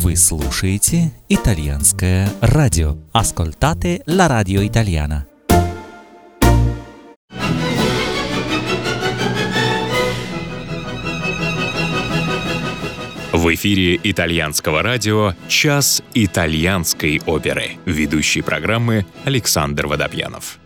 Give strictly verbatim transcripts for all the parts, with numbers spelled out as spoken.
Вы слушаете итальянское радио. Ascoltate la radio italiana. В эфире итальянского радио «Час итальянской оперы». Ведущий программы Александр Водопьянов.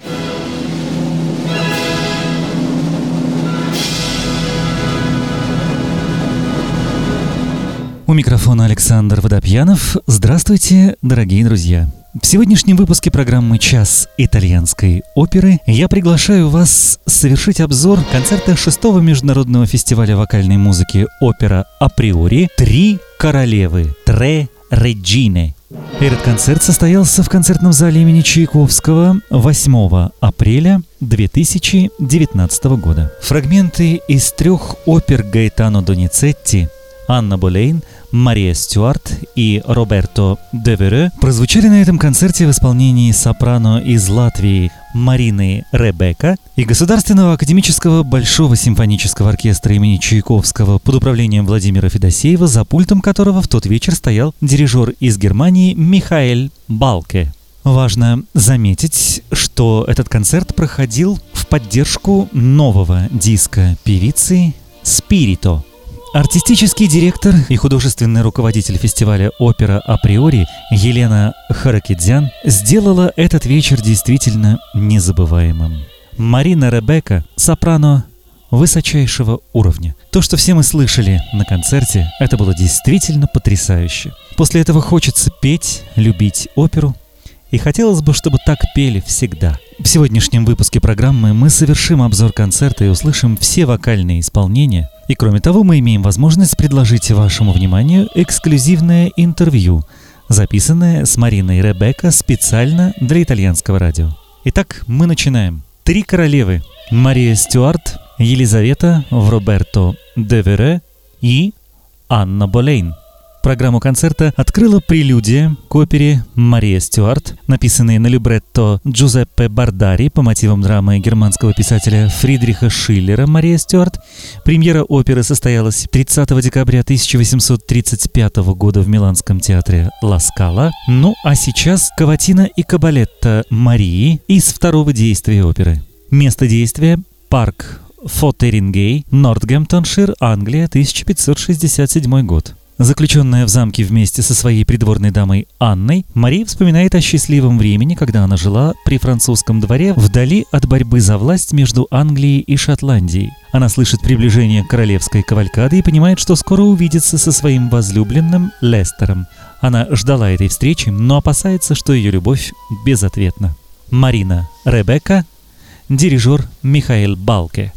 У микрофона Александр Водопьянов. Здравствуйте, дорогие друзья! В сегодняшнем выпуске программы «Час итальянской оперы» я приглашаю вас совершить обзор концерта шестого международного фестиваля вокальной музыки «Опера априори» «Три королевы» «Tre regine». Этот концерт состоялся в концертном зале имени Чайковского восьмого апреля две тысячи девятнадцатого года. Фрагменты из трех опер Гаэтано Доницетти, Анна Болейн, Мария Стюарт и Роберто де Вере прозвучали на этом концерте в исполнении сопрано из Латвии Марины Ребека и Государственного академического Большого симфонического оркестра имени Чайковского под управлением Владимира Федосеева, за пультом которого в тот вечер стоял дирижер из Германии Михаэль Балке. Важно заметить, что этот концерт проходил в поддержку нового диска певицы «Спирито». Артистический директор и художественный руководитель фестиваля «Опера априори» Елена Харакидзян сделала этот вечер действительно незабываемым. Марина Ребека – сопрано высочайшего уровня. То, что все мы слышали на концерте, это было действительно потрясающе. После этого хочется петь, любить оперу, и хотелось бы, чтобы так пели всегда. В сегодняшнем выпуске программы мы совершим обзор концерта и услышим все вокальные исполнения. И кроме того, мы имеем возможность предложить вашему вниманию эксклюзивное интервью, записанное с Мариной Ребека специально для итальянского радио. Итак, мы начинаем. Три королевы. Мария Стюарт, Елизавета в Роберто де Вере и Анна Болейн. Программу концерта открыла прелюдия к опере «Мария Стюарт», написанной на либретто Джузеппе Бардари по мотивам драмы германского писателя Фридриха Шиллера «Мария Стюарт». Премьера оперы состоялась тридцатого декабря тысяча восемьсот тридцать пятого года в Миланском театре Ла Скала. Ну а сейчас каватина и кабалетто Марии из второго действия оперы. Место действия – парк Фотерингей, Нортгемптоншир, Англия, тысяча пятьсот шестьдесят седьмой год. Заключенная в замке вместе со своей придворной дамой Анной, Мария вспоминает о счастливом времени, когда она жила при французском дворе вдали от борьбы за власть между Англией и Шотландией. Она слышит приближение королевской кавалькады и понимает, что скоро увидится со своим возлюбленным Лестером. Она ждала этой встречи, но опасается, что ее любовь безответна. Марина Ребека, дирижер Михаэль Балке.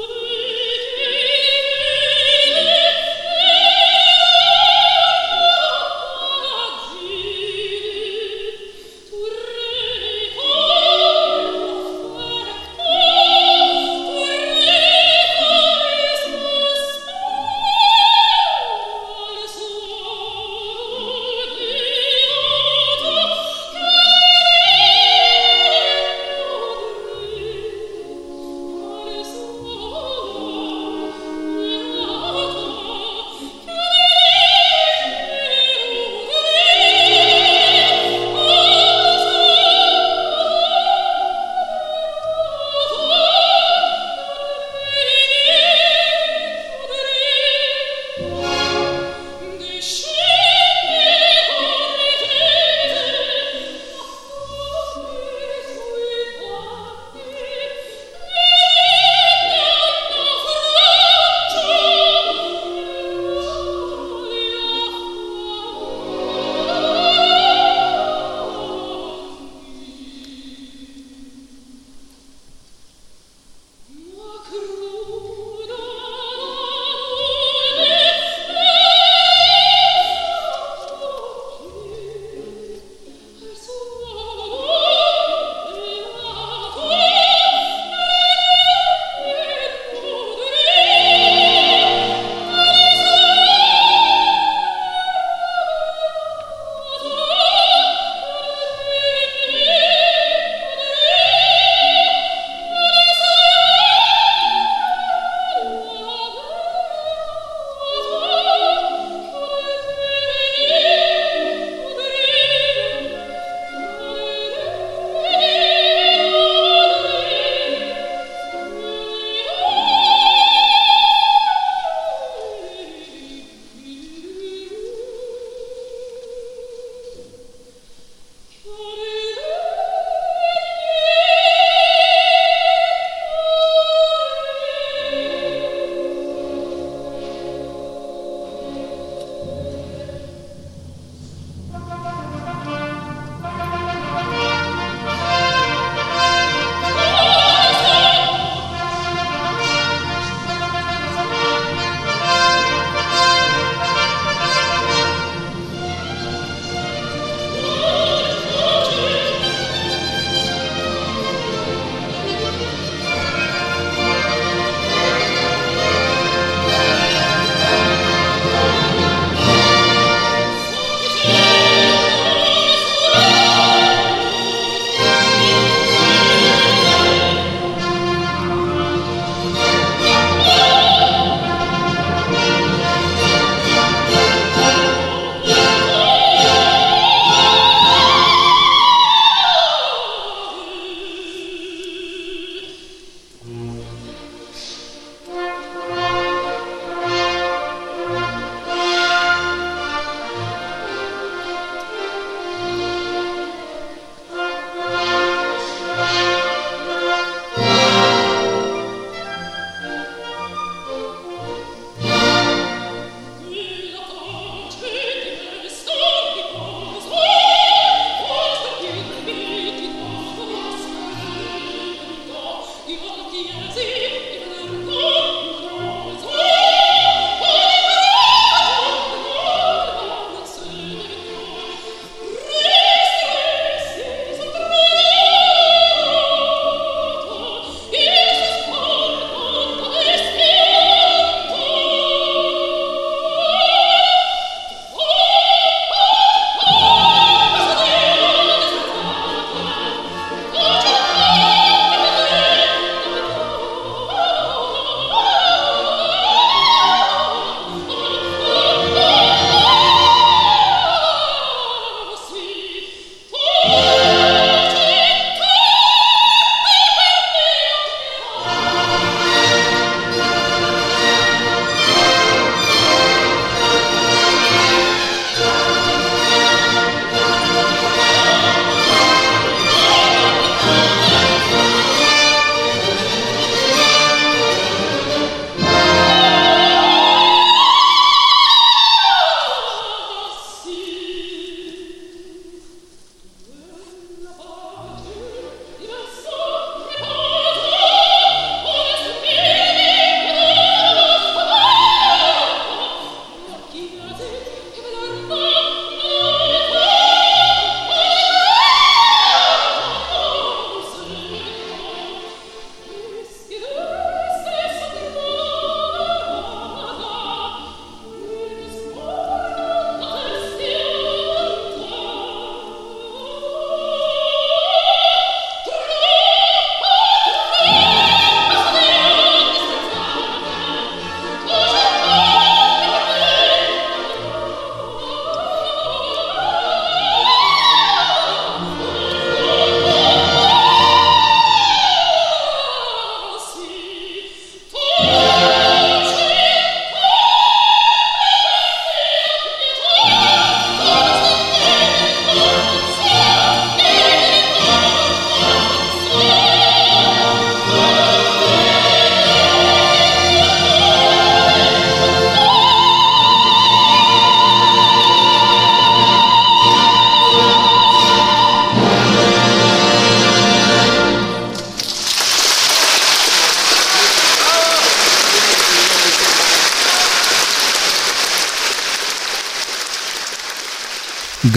Oh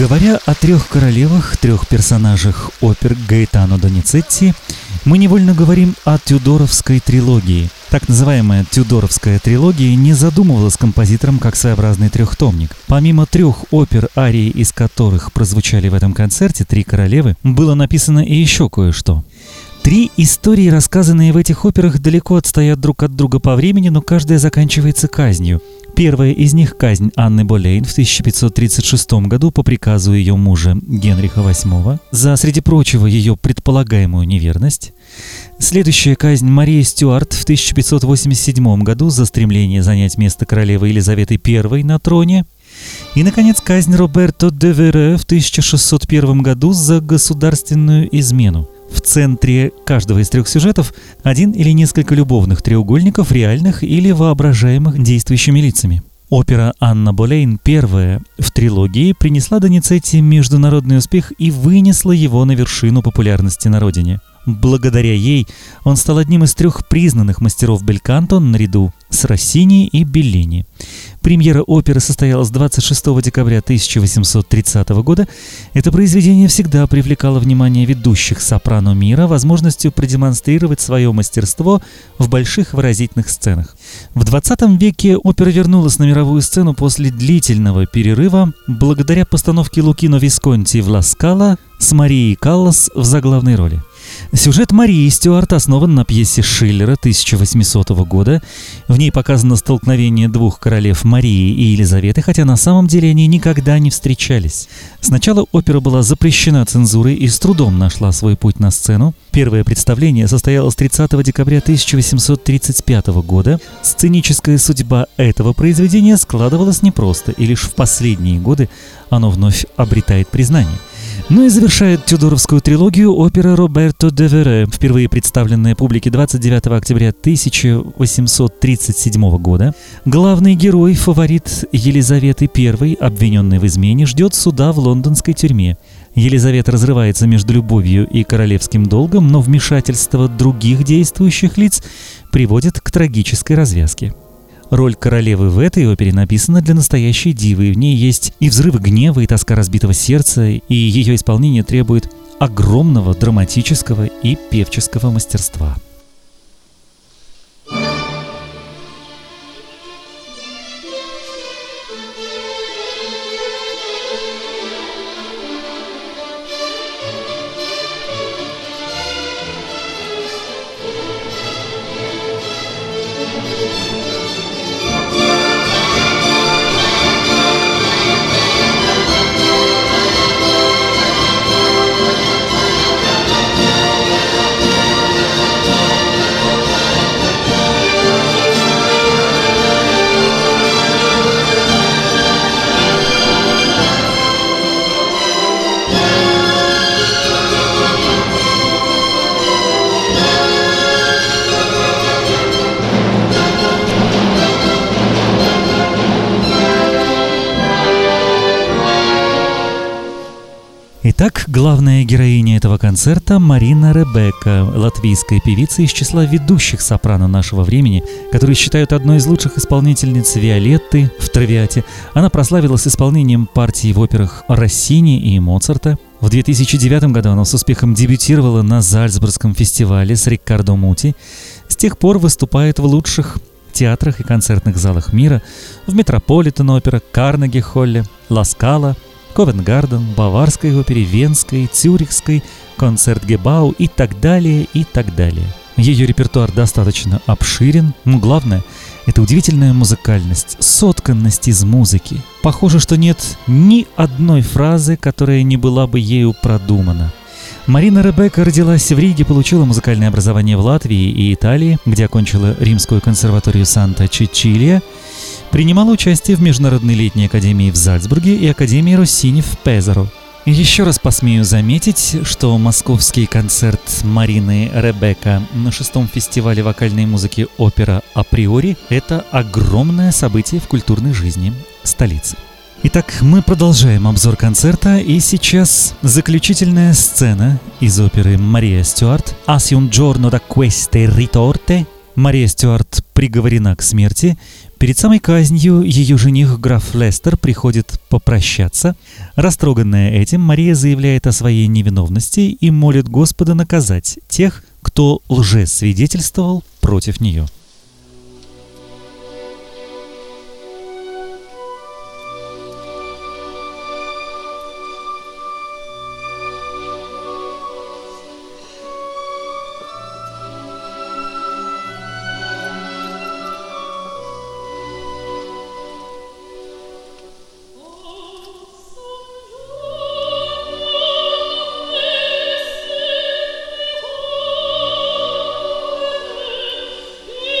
Говоря о трех королевах, трех персонажах опер Гаэтано Доницетти, мы невольно говорим о Тюдоровской трилогии. Так называемая Тюдоровская трилогия не задумывалась композитором как своеобразный трехтомник. Помимо трех опер, арии из которых прозвучали в этом концерте «Три королевы», было написано и еще кое-что. Три истории, рассказанные в этих операх, далеко отстоят друг от друга по времени, но каждая заканчивается казнью. Первая из них – казнь Анны Болейн в тысяча пятьсот тридцать шестом году по приказу ее мужа Генриха восьмого за, среди прочего, ее предполагаемую неверность. Следующая казнь Марии Стюарт в тысяча пятьсот восемьдесят седьмом году за стремление занять место королевы Елизаветы первой на троне. И, наконец, казнь Роберто де Вере в тысяча шестьсот первом году за государственную измену. В центре каждого из трех сюжетов один или несколько любовных треугольников, реальных или воображаемых действующими лицами. Опера «Анна Болейн», первая в трилогии, принесла Доницетти международный успех и вынесла его на вершину популярности на родине. Благодаря ей он стал одним из трех признанных мастеров бельканто наряду с Россини и Беллини. Премьера оперы состоялась двадцать шестого декабря тысяча восемьсот тридцатого года. Это произведение всегда привлекало внимание ведущих сопрано мира возможностью продемонстрировать свое мастерство в больших выразительных сценах. В двадцатом веке опера вернулась на мировую сцену после длительного перерыва благодаря постановке Лукино Висконти в «Ла Скала» с Марией Каллас в заглавной роли. Сюжет Марии Стюарт основан на пьесе Шиллера тысяча восьмисотого года. В ней показано столкновение двух королев Марии и Елизаветы, хотя на самом деле они никогда не встречались. Сначала опера была запрещена цензурой и с трудом нашла свой путь на сцену. Первое представление состоялось тридцатого декабря тысяча восемьсот тридцать пятого года. Сценическая судьба этого произведения складывалась непросто, и лишь в последние годы оно вновь обретает признание. Ну и завершает Тюдоровскую трилогию опера Роберто де Вере, впервые представленная публике двадцать девятого октября тысяча восемьсот тридцать седьмого года. Главный герой, фаворит Елизаветы первой, обвиненный в измене, ждет суда в лондонской тюрьме. Елизавета разрывается между любовью и королевским долгом, но вмешательство других действующих лиц приводит к трагической развязке. Роль королевы в этой опере написана для настоящей дивы. В ней есть и взрывы гнева, и тоска разбитого сердца, и ее исполнение требует огромного драматического и певческого мастерства. Итак, главная героиня этого концерта – Марина Ребекка, латвийская певица из числа ведущих сопрано нашего времени, которую считают одной из лучших исполнительниц Виолетты в «Травиате». Она прославилась исполнением партий в операх Россини и Моцарта. В две тысячи девятом году она с успехом дебютировала на Зальцбургском фестивале с Риккардо Мути. С тех пор выступает в лучших театрах и концертных залах мира, в Метрополитен-опера, Карнеги-холле, Ла Скала, Ковенгарден, Баварской опере, Венской, Цюрихской, Концертгебау и так далее, и так далее. Ее репертуар достаточно обширен, но главное – это удивительная музыкальность, сотканность из музыки. Похоже, что нет ни одной фразы, которая не была бы ею продумана. Марина Ребекка родилась в Риге, получила музыкальное образование в Латвии и Италии, где окончила Римскую консерваторию Санта-Чичилия. Принимала участие в Международной летней академии в Зальцбурге и Академии Россини в Пезаро. Еще раз посмею заметить, что московский концерт Марины Ребекка на шестом фестивале вокальной музыки «Опера априори» — это огромное событие в культурной жизни столицы. Итак, мы продолжаем обзор концерта, и сейчас заключительная сцена из оперы Мария Стюарт «Assi un giorno da queste ritorte». Мария Стюарт приговорена к смерти. Перед самой казнью ее жених граф Лестер приходит попрощаться. Растроганная этим, Мария заявляет о своей невиновности и молит Господа наказать тех, кто лжесвидетельствовал против нее. Yeah.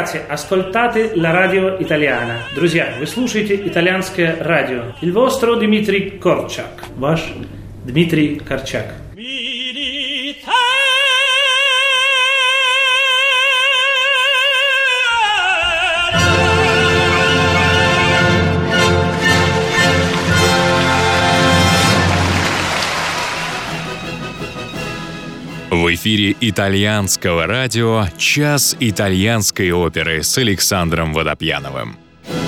Ragazzi, ascoltate la radio italiana. Друзья, вы слушаете итальянское радио. Il vostro Dmitry Korchak. Ваш Дмитрий Корчак. В эфире итальянского радио «Час итальянской оперы» с Александром Водопьяновым.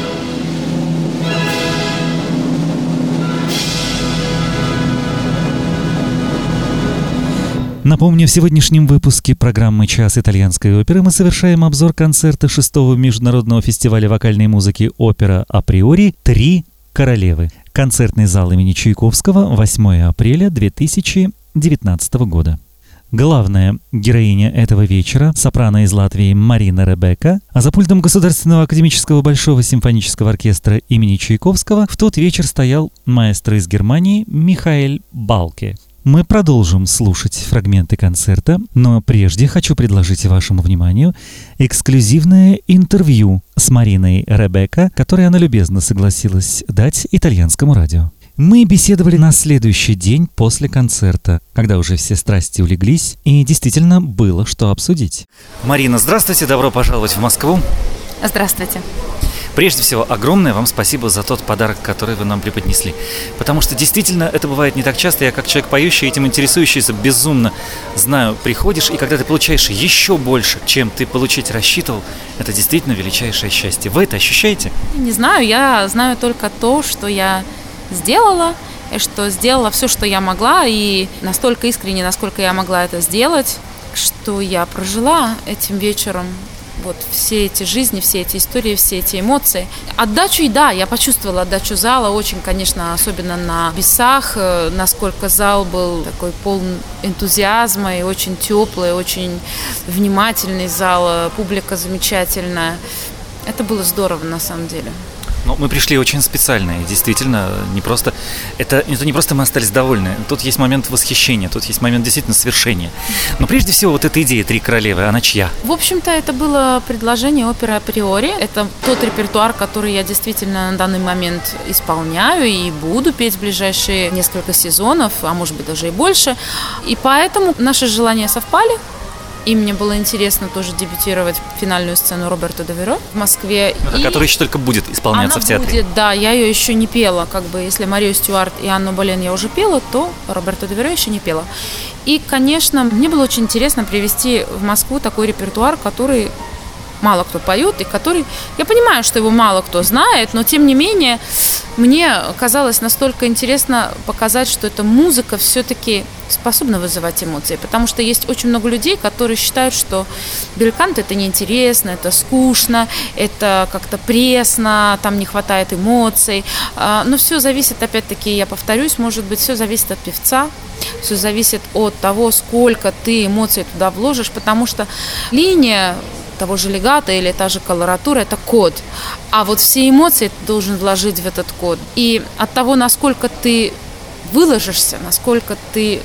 Напомню, в сегодняшнем выпуске программы «Час итальянской оперы» мы совершаем обзор концерта шестого международного фестиваля вокальной музыки «Опера априори» «Три королевы». Концертный зал имени Чайковского, восьмое апреля две тысячи девятнадцатого года. Главная героиня этого вечера — сопрано из Латвии Марина Ребека, а за пультом Государственного академического Большого симфонического оркестра имени Чайковского в тот вечер стоял маэстро из Германии Михаэль Балке. Мы продолжим слушать фрагменты концерта, но прежде хочу предложить вашему вниманию эксклюзивное интервью с Мариной Ребека, которое она любезно согласилась дать итальянскому радио. Мы беседовали на следующий день после концерта, когда уже все страсти улеглись, и действительно было что обсудить. Марина, здравствуйте, добро пожаловать в Москву. Здравствуйте. Прежде всего, огромное вам спасибо за тот подарок, который вы нам преподнесли. Потому что действительно это бывает не так часто. Я как человек поющий, этим интересующийся безумно знаю, приходишь, и когда ты получаешь еще больше, чем ты получить рассчитывал, это действительно величайшее счастье. Вы это ощущаете? Не знаю, я знаю только то, что я сделала, и что сделала все, что я могла, и настолько искренне, насколько я могла это сделать, что я прожила этим вечером вот все эти жизни, все эти истории, все эти эмоции. Отдачу, и да, я почувствовала отдачу зала, очень, конечно, особенно на бисах, насколько зал был такой полон энтузиазма и очень теплый, очень внимательный зал, публика замечательная. Это было здорово на самом деле. Но мы пришли очень специально, и действительно, не просто, это, это не просто мы остались довольны, тут есть момент восхищения, тут есть момент действительно свершения. Но прежде всего, вот эта идея «Три королевы», она чья? В общем-то, это было предложение оперы априори. Это тот репертуар, который я действительно на данный момент исполняю и буду петь в ближайшие несколько сезонов, а может быть даже и больше. И поэтому наши желания совпали. И мне было интересно тоже дебютировать в финальную сцену Роберто де Веро в Москве. И которая еще только будет исполняться она в театре. Будет, да, я ее еще не пела. Как бы, если Марию Стюарт и Анну Болен я уже пела, то Роберто де Веро еще не пела. И, конечно, мне было очень интересно привезти в Москву такой репертуар, который мало кто поет, и который, я понимаю, что его мало кто знает, но тем не менее мне казалось настолько интересно показать, что эта музыка все-таки способна вызывать эмоции, потому что есть очень много людей, которые считают, что бельканто это неинтересно, это скучно, это как-то пресно, там не хватает эмоций, но все зависит, опять-таки, я повторюсь, может быть, все зависит от певца, все зависит от того, сколько ты эмоций туда вложишь, потому что линия того же легато или та же колоратура – это код. А вот все эмоции ты должен вложить в этот код. И от того, насколько ты выложишься, насколько ты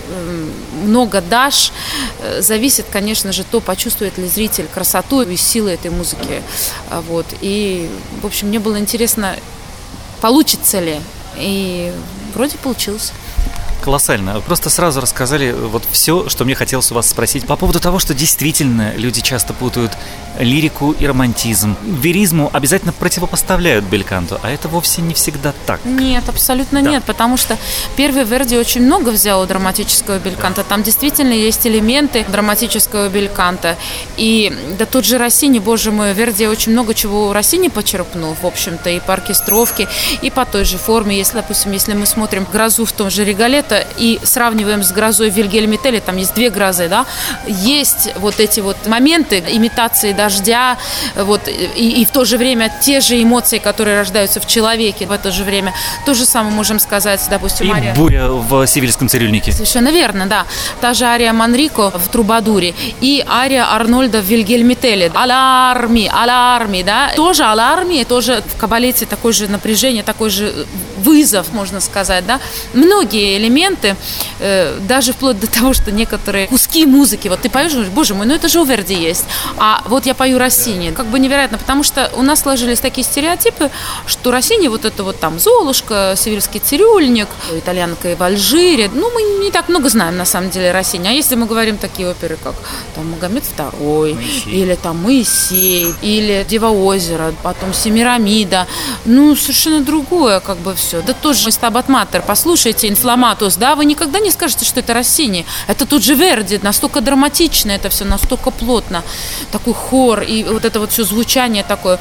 много дашь, зависит, конечно же, то, почувствует ли зритель красоту и силу этой музыки. Вот. И, в общем, мне было интересно, получится ли. И вроде получилось. Колоссально. Вы просто сразу рассказали вот все, что мне хотелось у вас спросить по поводу того, что действительно люди часто путают лирику и романтизм. Веризму обязательно противопоставляют бельканто, а это вовсе не всегда так. Нет, абсолютно да. нет, потому что первый Верди очень много взял у драматического бельканто. Да. Там действительно есть элементы драматического бельканто. И да тот же Россини, боже мой, Верди очень много чего у Россини почерпнул, в общем-то, и по оркестровке, и по той же форме. Если, допустим, если мы смотрим «Грозу» в том же Риголетто и сравниваем с «Грозой» Вильгельме Телли, там есть две грозы, да, есть вот эти вот моменты имитации дождя, вот, и, и в то же время те же эмоции, которые рождаются в человеке в это же время. То же самое можем сказать, допустим, и ария... буря в «Севильском цирюльнике». Совершенно верно, да. Та же ария Манрико в «Трубадуре» и ария Арнольда в Вильгельме Телли. «Аларми», «Аларми», да. Тоже «Аларми», тоже в кабалете такое же напряжение, такой же вызов, можно сказать, да. Многие элементы, э, даже вплоть до того, что некоторые куски музыки, вот ты поешь, говоришь, боже мой, ну это же у Верди есть, а вот я пою Россини, как бы невероятно, потому что у нас сложились такие стереотипы, что Россини вот это вот там Золушка, Севильский цирюльник, Итальянка в Алжире, ну мы не так много знаем на самом деле Россини, а если мы говорим такие оперы, как там Магомед второй, Моисей. Или там Моисей, или Дева озера, потом Семирамида, ну совершенно другое как бы все, да тоже Стабат Матер, послушайте Инфламатус, да, вы никогда не скажете, что это Россини, это тут же Верди, настолько драматично это все, настолько плотно, такой хор и вот это вот все звучание такое,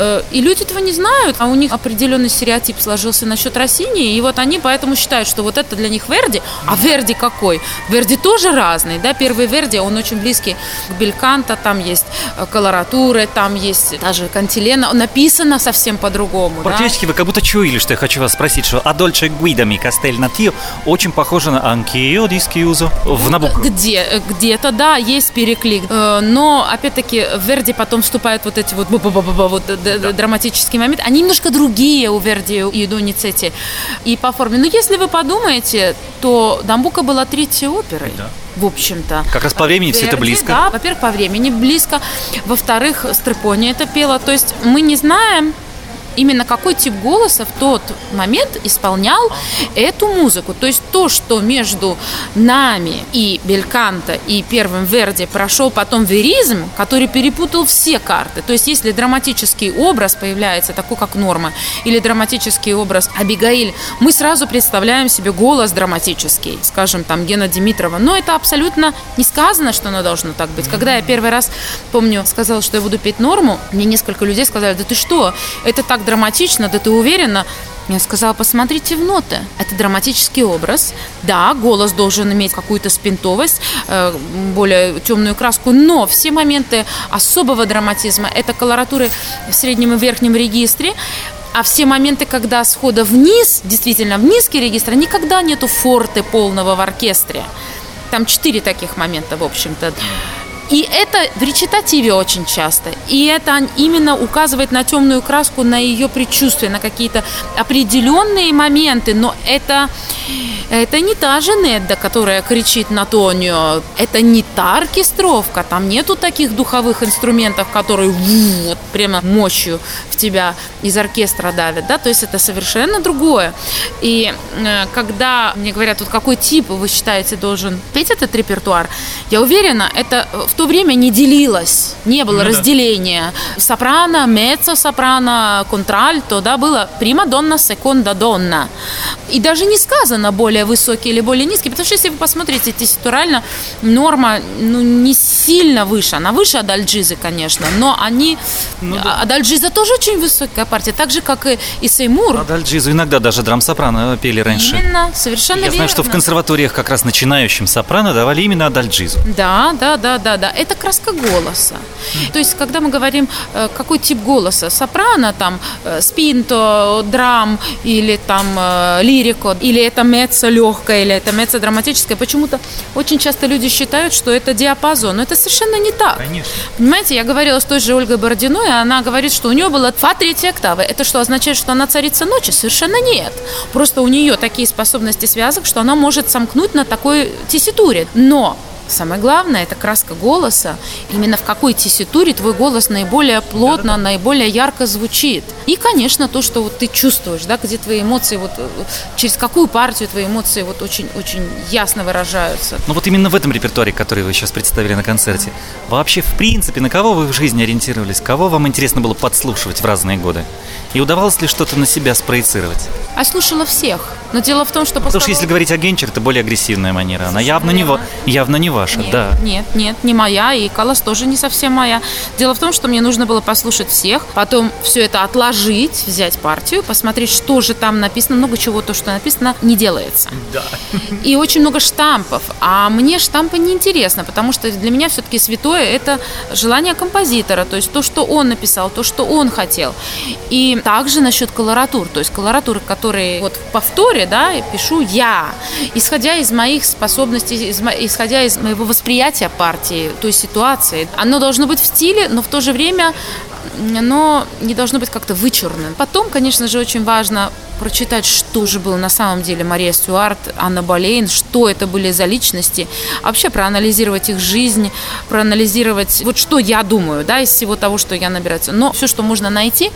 и люди этого не знают, а у них определенный стереотип сложился насчет Россини, и вот они поэтому считают, что вот это для них Верди, а Верди какой? Верди тоже разный, да, первый Верди, он очень близкий к Бельканто, там есть колоратуры, там есть даже Кантилена, написано совсем по-другому. Практически да? Вы как будто чуяли, что я хочу вас спросить, что «Адольче Гуидами Кастель Натио» очень похоже на «Анкио Дискиузо» в Набуко. Где, где-то, да, есть переклик, но, опять-таки, в Верди потом вступают вот эти вот, вот да. драматические моменты, они немножко другие у Верди и Доницетти и по форме. Но если вы подумаете, то Набуко была третьей оперой. Да. В общем-то. Как раз по времени Верди, все это близко. Да, во-первых, по времени близко. Во-вторых, Стрепони это пела. То есть мы не знаем именно какой тип голоса в тот момент исполнял эту музыку. То есть то, что между нами и Бельканто, и первым Верди прошел потом веризм, который перепутал все карты. То есть если драматический образ появляется, такой как Норма, или драматический образ Абигаиль, мы сразу представляем себе голос драматический, скажем, там, Гена Димитрова. Но это абсолютно не сказано, что оно должно так быть. Когда я первый раз, помню, сказала, что я буду петь Норму, мне несколько людей сказали, да ты что, это так драматично, да ты уверена? Я сказала, посмотрите в ноты. Это драматический образ. Да, голос должен иметь какую-то спинтовость, более темную краску, но все моменты особого драматизма, это колоратуры в среднем и верхнем регистре, а все моменты, когда схода вниз, действительно в низкий регистр, никогда нету форте полного в оркестре. Там четыре таких момента, в общем-то. И это в речитативе очень часто. И это именно указывает на темную краску, на ее предчувствие, на какие-то определенные моменты. Но это, это не та же Недда, которая кричит на Тонио. Это не та оркестровка. Там нету таких духовых инструментов, которые вот, прямо мощью в тебя из оркестра давят. Да? То есть это совершенно другое. И э, когда мне говорят, вот какой тип вы считаете должен петь этот репертуар, я уверена, это в то время не делилось, не было ну, разделения. Да. Сопрано, меццо-сопрано, контральто, да, было прима-донна, секонда-донна. И даже не сказано более высокий или более низкий, потому что если вы посмотрите тесситурально, Норма ну, не сильно выше. Она выше Адальджизы, конечно, но они... Ну, да. Адальджиза тоже очень высокая партия, так же, как и, и Сеймур. Адальджизу иногда даже драм-сопрано пели раньше. Именно, совершенно Я верно. знаю, что в консерваториях как раз начинающим сопрано давали именно Адальджизу. Да, да, да, да, да. Это краска голоса. Mm. То есть, когда мы говорим, какой тип голоса, сопрано, там, спинто, драм, или там лирико, или это меццо легкое, или это меццо драматическое, почему-то очень часто люди считают, что это диапазон, но это совершенно не так. Конечно. Понимаете, я говорила с той же Ольгой Бородиной, и она говорит, что у нее было фа третьей октавы. Это что, означает, что она царица ночи? Совершенно нет. Просто у нее такие способности связок, что она может сомкнуть на такой тесситуре. Но самое главное – это краска голоса. Именно в какой тесситуре твой голос наиболее плотно, Да-да-да. наиболее ярко звучит. И, конечно, то, что вот ты чувствуешь, да, где твои эмоции, вот, через какую партию твои эмоции вот очень-очень ясно выражаются. Ну вот именно в этом репертуаре, который вы сейчас представили на концерте, вообще, в принципе, на кого вы в жизни ориентировались? Кого вам интересно было подслушивать в разные годы? И удавалось ли что-то на себя спроецировать? А слушала всех. Но дело в том, что... Потому что если говорить о Генчер, это более агрессивная манера. Она явно не, явно не ваша, нет, да. Нет, нет, не моя, и Каллас тоже не совсем моя. Дело в том, что мне нужно было послушать всех, потом все это отложить, взять партию, посмотреть, что же там написано. Много чего, то, что написано, не делается. Да. И очень много штампов. А мне штампы не интересно, потому что для меня все-таки святое – это желание композитора, то есть то, что он написал, то, что он хотел. И также насчет колоратур, то есть колоратуры, которые вот в повторе, да, пишу я, исходя из моих способностей, из, исходя из моего восприятия партии, той ситуации. Оно должно быть в стиле, но в то же время но не должно быть как-то вычурным. Потом, конечно же, очень важно прочитать, что же было на самом деле Мария Стюарт, Анна Болейн, что это были за личности, вообще проанализировать их жизнь, проанализировать, вот что я думаю, да, из всего того, что я набираю, но все, что можно найти,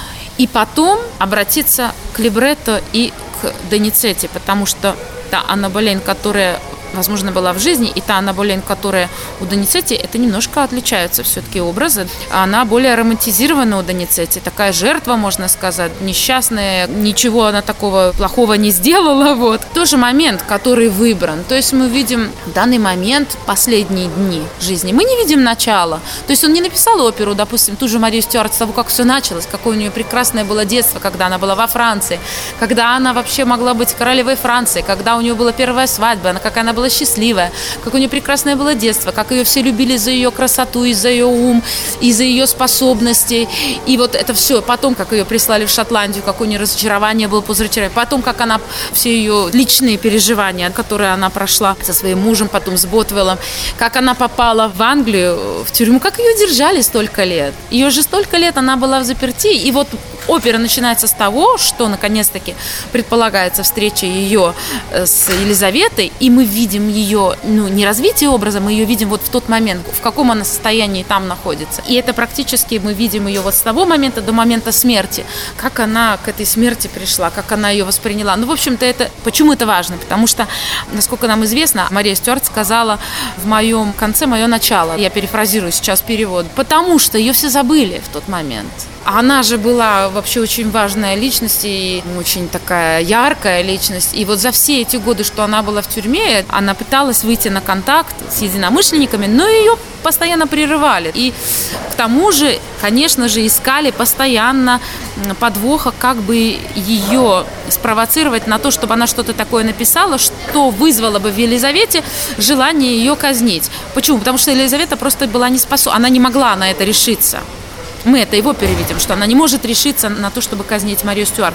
и потом обратиться к либретто и к Доницетти, потому что та Анна Болейн, которая, возможно, была в жизни, и та Анна Болейн, которая у Доницетти, это немножко отличаются все-таки образы. Она более романтизирована у Доницетти, такая жертва, можно сказать, несчастная, ничего она такого плохого не сделала. Вот. Тоже момент, который выбран. То есть мы видим в данный момент последние дни жизни. Мы не видим начала. То есть он не написал оперу, допустим, ту же Марию Стюарт, с того, как все началось, какое у нее прекрасное было детство, когда она была во Франции, когда она вообще могла быть королевой Франции, когда у нее была первая свадьба, как она была счастливая, как у нее прекрасное было детство, как ее все любили за ее красоту, и за ее ум, и за ее способности. И вот это все. Потом, как ее прислали в Шотландию, какое у нее разочарование было после разочарования. Потом, как она, все ее личные переживания, которые она прошла со своим мужем, потом с Ботвеллом, как она попала в Англию, в тюрьму, как ее держали столько лет. Ее же столько лет она была в заперти. И вот опера начинается с того, что, наконец-таки, предполагается встреча ее с Елизаветой, и мы видим ее, ну, не развитие образа, мы ее видим вот в тот момент, в каком она состоянии там находится. И это практически мы видим ее вот с того момента до момента смерти, как она к этой смерти пришла, как она ее восприняла. Ну, в общем-то, это, почему это важно? Потому что, насколько нам известно, Мария Стюарт сказала в моем конце мое начало. Я перефразирую сейчас перевод. Потому что ее все забыли в тот момент. Она же была вообще очень важная личность и очень такая яркая личность. И вот за все эти годы, что она была в тюрьме, она пыталась выйти на контакт с единомышленниками, но ее постоянно прерывали. И к тому же, конечно же, искали постоянно подвоха, как бы ее спровоцировать на то, чтобы она что-то такое написала, что вызвало бы в Елизавете желание ее казнить. Почему? Потому что Елизавета просто была не способна, она не могла на это решиться. Мы это его переведем, что она не может решиться на то, чтобы казнить Марию Стюарт.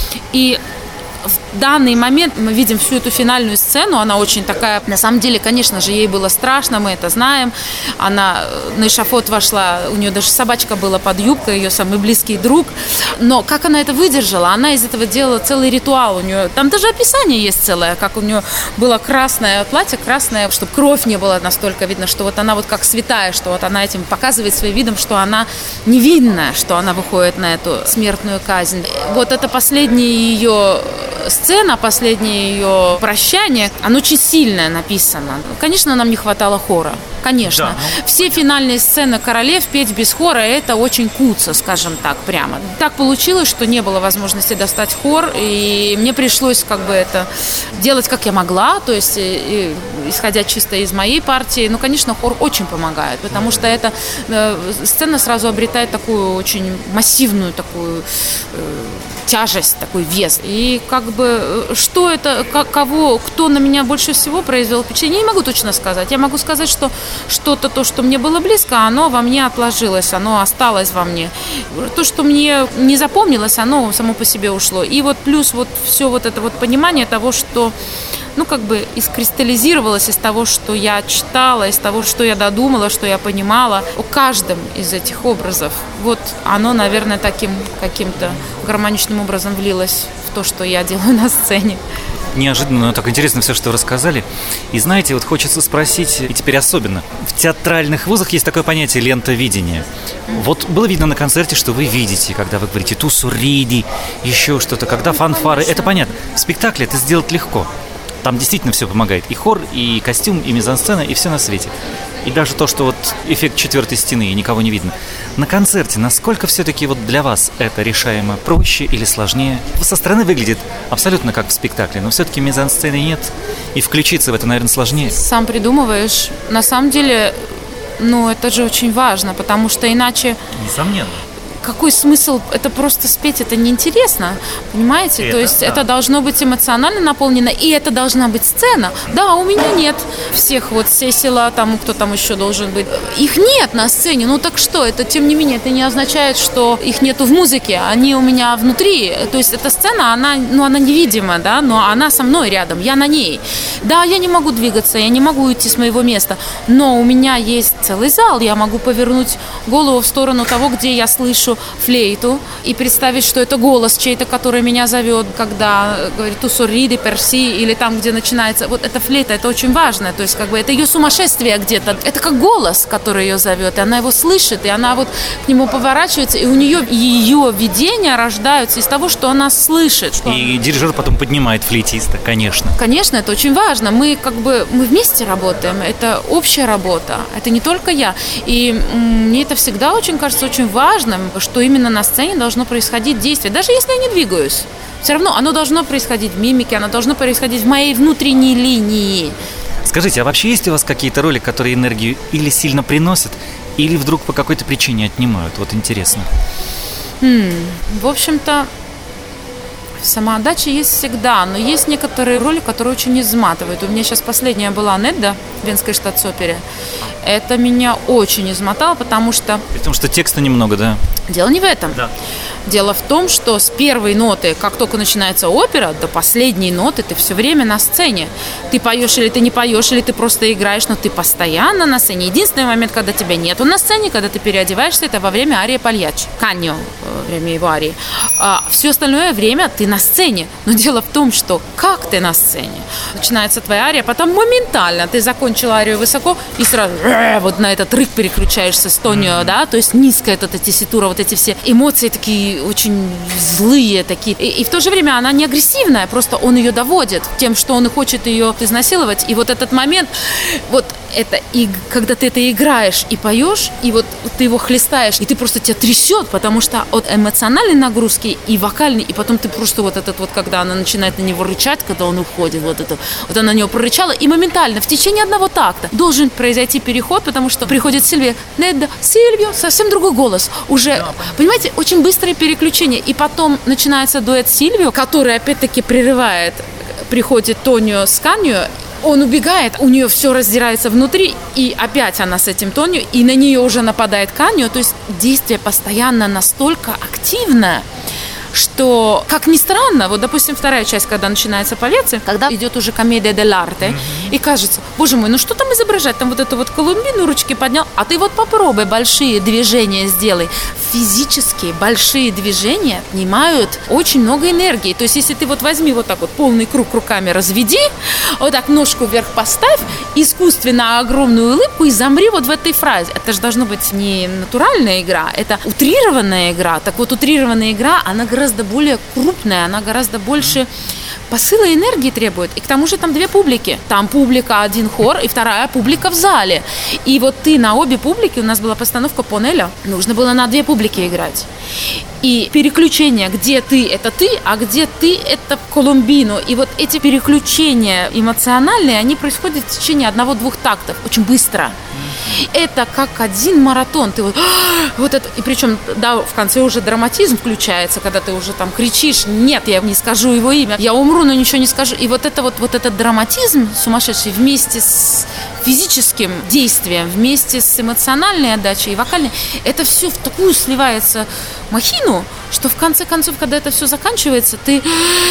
И в данный момент мы видим всю эту финальную сцену, она очень такая, на самом деле, конечно же, ей было страшно, мы это знаем. Она на эшафот вошла, у нее даже собачка была под юбкой, ее самый близкий друг. Но как она это выдержала? Она из этого делала целый ритуал. У нее, там даже описание есть целое, как у нее было красное платье, красное, чтобы кровь не было настолько видно, что вот она вот как святая, что вот она этим показывает своим видом, что она невинная, что она выходит на эту смертную казнь. Вот это последняя ее сцена, последнее ее прощание, оно очень сильное написано. Конечно, нам не хватало хора. Конечно. Да, ну... Все финальные сцены королев петь без хора, это очень куца, скажем так, прямо. Так получилось, что не было возможности достать хор, и мне пришлось как бы это делать, как я могла, то есть и, исходя чисто из моей партии. Ну, конечно, хор очень помогает, потому что эта э, сцена сразу обретает такую очень массивную такую э, тяжесть, такой вес. И как бы что это, как, кого, кто на меня больше всего произвел впечатление, я не могу точно сказать. Я могу сказать, что что-то, то, что мне было близко, оно во мне отложилось, оно осталось во мне. То, что мне не запомнилось, оно само по себе ушло. И вот плюс вот все вот это вот понимание того, что ну, как бы искристаллизировалось из того, что я читала, из того, что я додумала, что я понимала о каждом из этих образов. Вот оно, наверное, таким каким-то гармоничным образом влилось в то, что я делаю на сцене. Неожиданно, но так интересно все, что вы рассказали. И знаете, вот хочется спросить, и теперь особенно, в театральных вузах есть такое понятие «лента видения». Вот было видно на концерте, что вы видите, когда вы говорите «тусу риди», еще что-то, когда фанфары, это понятно. В спектакле это сделать легко. Там действительно все помогает. И хор, и костюм, и мизансцена, и все на свете. И даже то, что вот эффект четвертой стены, и никого не видно. На концерте насколько все-таки вот для вас это решаемо? Проще или сложнее? Со стороны выглядит абсолютно как в спектакле, но все-таки мизансцены нет. И включиться в это, наверное, сложнее. Сам придумываешь. На самом деле, ну, это же очень важно, потому что иначе... Несомненно. какой смысл? Это просто спеть, это неинтересно, понимаете? Это, То есть да. это должно быть эмоционально наполнено, и это должна быть сцена. Да, у меня нет всех вот сесила, там, кто там еще должен быть. Их нет на сцене, ну так что? Это, тем не менее, это не означает, что их нету в музыке, они у меня внутри. То есть эта сцена, она, ну, она невидима, да, но она со мной рядом, я на ней. Да, я не могу двигаться, я не могу уйти с моего места, но у меня есть целый зал, я могу повернуть голову в сторону того, где я слышу флейту, и представить, что это голос чей-то, который меня зовет, когда говорит «tu sorridi per si», или там, где начинается, вот эта флейта, это очень важно, то есть как бы это ее сумасшествие где-то, это как голос, который ее зовет, и она его слышит, и она вот к нему поворачивается, и у нее ее видения рождаются из того, что она слышит. Что И дирижер потом поднимает флейтиста, конечно. Конечно, это очень важно. Мы как бы мы вместе работаем. Это общая работа. Это не только я. И м, мне это всегда очень кажется очень важным, что именно на сцене должно происходить действие. Даже если я не двигаюсь. Все равно оно должно происходить в мимике, оно должно происходить в моей внутренней линии. Скажите, а вообще есть у вас какие-то роли, которые энергию или сильно приносят, или вдруг по какой-то причине отнимают? Вот интересно. М, В общем-то, самоотдача есть всегда, но есть некоторые роли, которые очень изматывают. У меня сейчас последняя была Недда в Венской штатс-опере. Это меня очень измотало, потому что... Потому что текста немного, да? Дело не в этом. Да. Дело в том, что с первой ноты, как только начинается опера, до последней ноты ты все время на сцене. Ты поешь или ты не поешь, или ты просто играешь, но ты постоянно на сцене. Единственный момент, когда тебя нету на сцене, когда ты переодеваешься, это во время арии Пальяччи, Каньо, во время его арии. А все остальное время ты на сцене. Но дело в том, что как ты на сцене? Начинается твоя ария, потом моментально ты закончила арию высоко и сразу вот на этот рык переключаешься с тонио, да, то есть низкая эта тесситура, вот эти все эмоции такие очень злые такие. И, и в то же время она не агрессивная, просто он ее доводит тем, что он хочет ее изнасиловать. И вот этот момент, вот это, и когда ты это играешь и поешь, и вот ты его хлестаешь, и ты просто тебя трясет, потому что от эмоциональной нагрузки и вокальной, и потом ты просто вот этот вот, когда она начинает на него рычать, когда он уходит, вот это, вот она на него прорычала, и моментально в течение одного такта должен произойти переход, потому что приходит Сильвия, Недда, Сильвио, совсем другой голос, уже, да, понимаете, очень быстрое переключение, и потом начинается дуэт Сильвио, который опять-таки прерывает, приходит Тонио с Каньо, он убегает, у нее все раздирается внутри, и опять она с этим Тонио, и на нее уже нападает Каньо, то есть действие постоянно настолько активное, что, как ни странно, вот, допустим, вторая часть, когда начинается Павеции, когда идет уже комедия дель-арте, mm-hmm. и кажется, боже мой, ну что там изображать, там вот эту вот Колумбину ручки поднял, а ты вот попробуй большие движения сделай. Физические большие движения отнимают очень много энергии, то есть если ты вот возьми вот так вот полный круг руками разведи, вот так ножку вверх поставь, искусственно огромную улыбку и замри вот в этой фразе. Это же должно быть не натуральная игра, это утрированная игра. Так вот, утрированная игра, она гораздо более крупная, она гораздо больше посыла энергии требует. И к тому же там две публики. Там публика, один хор, и вторая публика в зале. И вот ты на обе публики, у нас была постановка Понелло, нужно было на две публики играть. И переключение, где ты – это ты, а где ты – это Колумбино. И вот эти переключения эмоциональные, они происходят в течение одного-двух тактов, очень быстро. Это как один маратон. Ты вот, вот это, и причем, да, в конце уже драматизм включается, когда ты уже там кричишь: нет, я не скажу его имя, я умру, но ничего не скажу. И вот это вот, вот этот драматизм сумасшедший вместе с физическим действием, вместе с эмоциональной отдачей и вокальной, это все в такую сливается махину, что в конце концов, когда это все заканчивается, ты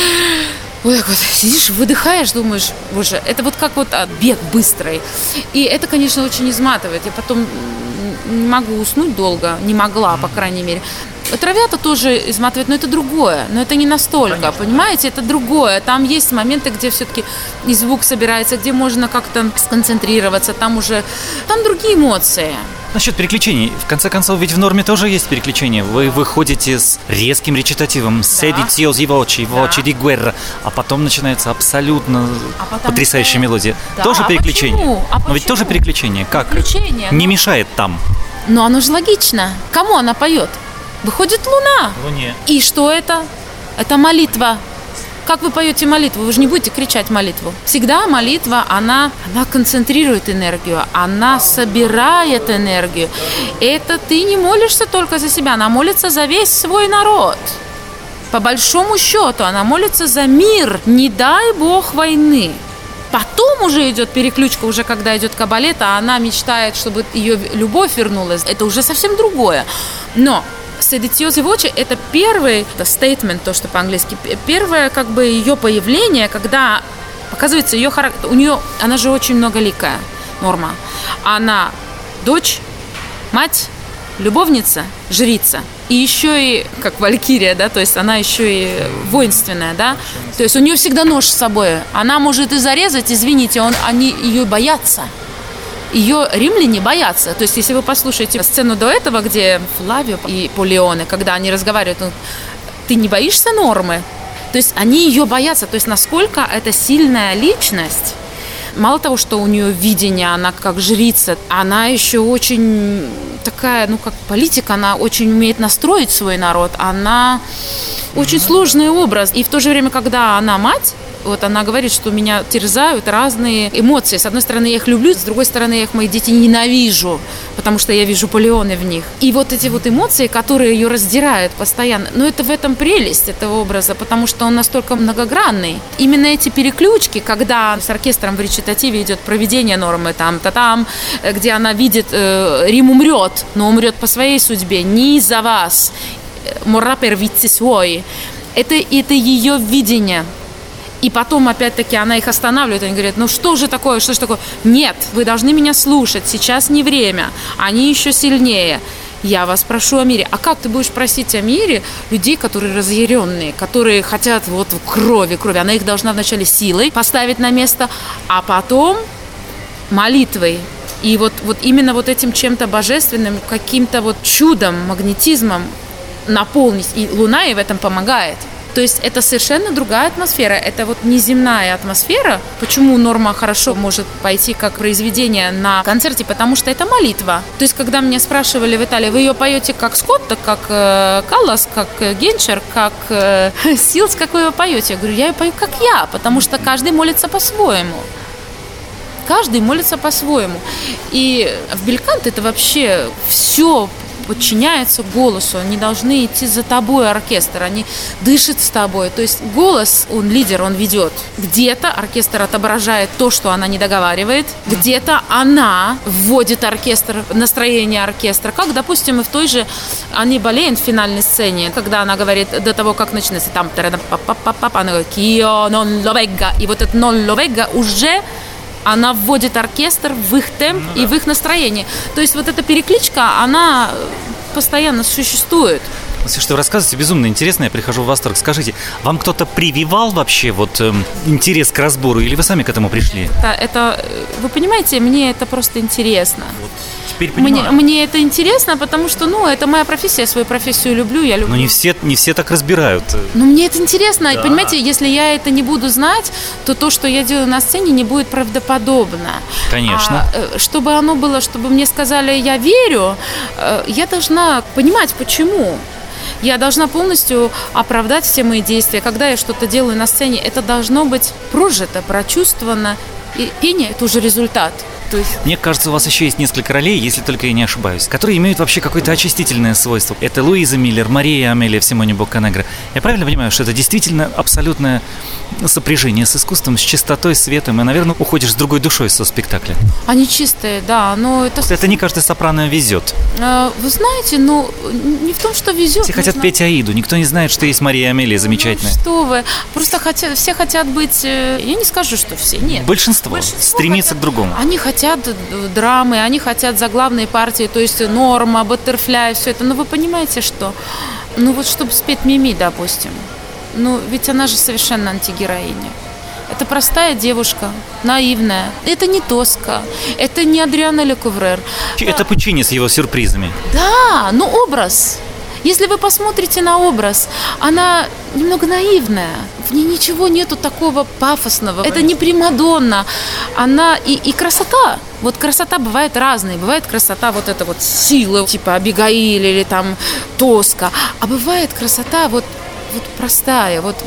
вот так вот сидишь, выдыхаешь, думаешь, боже, это вот как вот а, бег быстрый. И это, конечно, очень изматывает. Я потом не могу уснуть долго, не могла, по крайней мере. Травята тоже изматывает, но это другое, но это не настолько, конечно, понимаете, это другое. Там есть моменты, где все-таки и звук собирается, где можно как-то сконцентрироваться, там уже, там другие эмоции. Насчет переключений. В конце концов, ведь в норме тоже есть переключения. Вы выходите с резким речитативом, «Седитio зи voci, voci di guerra», а потом начинается абсолютно а потрясающая это... мелодия. Да, тоже а переключение. А Но ведь тоже переключение. Как? Переключение, не но... мешает там. Но оно же логично. Кому она поет? Выходит луна. Луне. И что это? Это молитва. как вы поете молитву? Вы же не будете кричать молитву. Всегда молитва, она, она концентрирует энергию, она собирает энергию. Это ты не молишься только за себя, она молится за весь свой народ. По большому счету, она молится за мир. Не дай Бог войны. Потом уже идет переключка, уже когда идет каббалет, а она мечтает, чтобы ее любовь вернулась. Это уже совсем другое. Но Sediziosi voce – это первый это statement, то, что по-английски, первое как бы ее появление, когда показывается ее характер. У нее, она же очень многоликая, Норма. Она дочь, мать, любовница, жрица. И еще и, как валькирия, да, то есть она еще и воинственная, да. То есть у нее всегда нож с собой. Она может и зарезать, извините, он, они ее боятся. Ее римляне боятся. То есть если вы послушаете сцену до этого, где Флавио и Полеоне, когда они разговаривают, ну, ты не боишься Нормы? То есть они ее боятся. То есть насколько это сильная личность. Мало того, что у нее видение, она как жрица, она еще очень такая, ну, как политик, она очень умеет настроить свой народ, она очень сложный образ. И в то же время, когда она мать, вот она говорит, что меня терзают разные эмоции. С одной стороны, я их люблю, с другой стороны, я их, моих детей, ненавижу, потому что я вижу Полеоне в них. И вот эти вот эмоции, которые ее раздирают постоянно, но это в этом прелесть этого образа, потому что он настолько многогранный. Именно эти переключки, когда с оркестром в речитативе идет проведение Нормы, там-та-там, где она видит, э, Рим умрет, но умрет по своей судьбе, не из-за вас, «Morrà per vizi suoi». Это, это ее видение. И потом, опять-таки, она их останавливает, они говорят, ну что же такое, что же такое? Нет, вы должны меня слушать, сейчас не время, они еще сильнее. Я вас прошу о мире. А как ты будешь просить о мире людей, которые разъяренные, которые хотят вот крови, крови? Она их должна вначале силой поставить на место, а потом молитвой. И вот, вот именно вот этим чем-то божественным, каким-то вот чудом, магнетизмом наполнить. И Луна ей в этом помогает. То есть это совершенно другая атмосфера. Это вот неземная атмосфера. Почему Норма хорошо может пойти как произведение на концерте? Потому что это молитва. То есть когда меня спрашивали в Италии, вы ее поете как Скотта, как э, Каллас, как э, Генчер, как э, Силс, как вы ее поете? Я говорю, я ее пою как я, потому что каждый молится по-своему. Каждый молится по-своему. И в бельканто это вообще все подчиняются голосу, они должны идти за тобой, оркестр, они дышат с тобой. То есть голос, он лидер, он ведет. Где-то оркестр отображает то, что она не договаривает, где-то она вводит оркестр, настроение оркестра. Как, допустим, и в той же Анни Болейн в финальной сцене, когда она говорит до того, как начинается, там, она говорит «Io non lo vegga», и вот это «non lo vegga» уже она вводит оркестр в их темп ну, и да. в их настроение. То есть вот эта перекличка, она постоянно существует. Все, что вы рассказываете, безумно интересно, я прихожу в восторг. Скажите, вам кто-то прививал вообще вот э, интерес к разбору, или вы сами к этому пришли? Это, это вы понимаете, мне это просто интересно. Вот. Теперь понимаю. Мне, мне это интересно, потому что, ну, это моя профессия, я свою профессию люблю, я люблю. Но не все, не все так разбирают. Ну, мне это интересно, да. Понимаете, если я это не буду знать, то то, что я делаю на сцене, не будет правдоподобно. Конечно. А, чтобы оно было, чтобы мне сказали, я верю, я должна понимать, почему. Я должна полностью оправдать все мои действия. Когда я что-то делаю на сцене, это должно быть прожито, прочувствовано. И пение – это уже результат. То есть... Мне кажется, у вас еще есть несколько ролей, если только я не ошибаюсь, которые имеют вообще какое-то очистительное свойство. Это Луиза Миллер, Мария Амелия в Симоне Бокканегро. Я правильно понимаю, что это действительно абсолютное сопряжение с искусством, с чистотой, светом, и, наверное, уходишь с другой душой со спектакля? Они чистые, да, но это... Это не каждая сопрано везет. Вы знаете, ну, не в том, что везет. Все хотят нужно... петь Аиду, никто не знает, что есть Мария Амелия замечательная. Ну, что вы, просто хотят, все хотят быть, я не скажу, что все, нет. Большинство, Большинство стремится хотят... к другому. Они хотят драмы, они хотят заглавные партии, то есть Норма, Баттерфляй, все это. Но вы понимаете, что, ну вот чтобы спеть Мими, допустим, ну ведь она же совершенно антигероиня. Это простая девушка, наивная. Это не Тоска, это не Адриана Лекуврер. Это Пучини с его сюрпризами. Да, но образ. Если вы посмотрите на образ, она немного наивная. В ней ничего нету такого пафосного. Это не примадонна. Она и, и красота. Вот красота бывает разная. Бывает красота вот эта вот сила, типа Абигаиль или там Тоска. А бывает красота вот, вот простая, вот, вот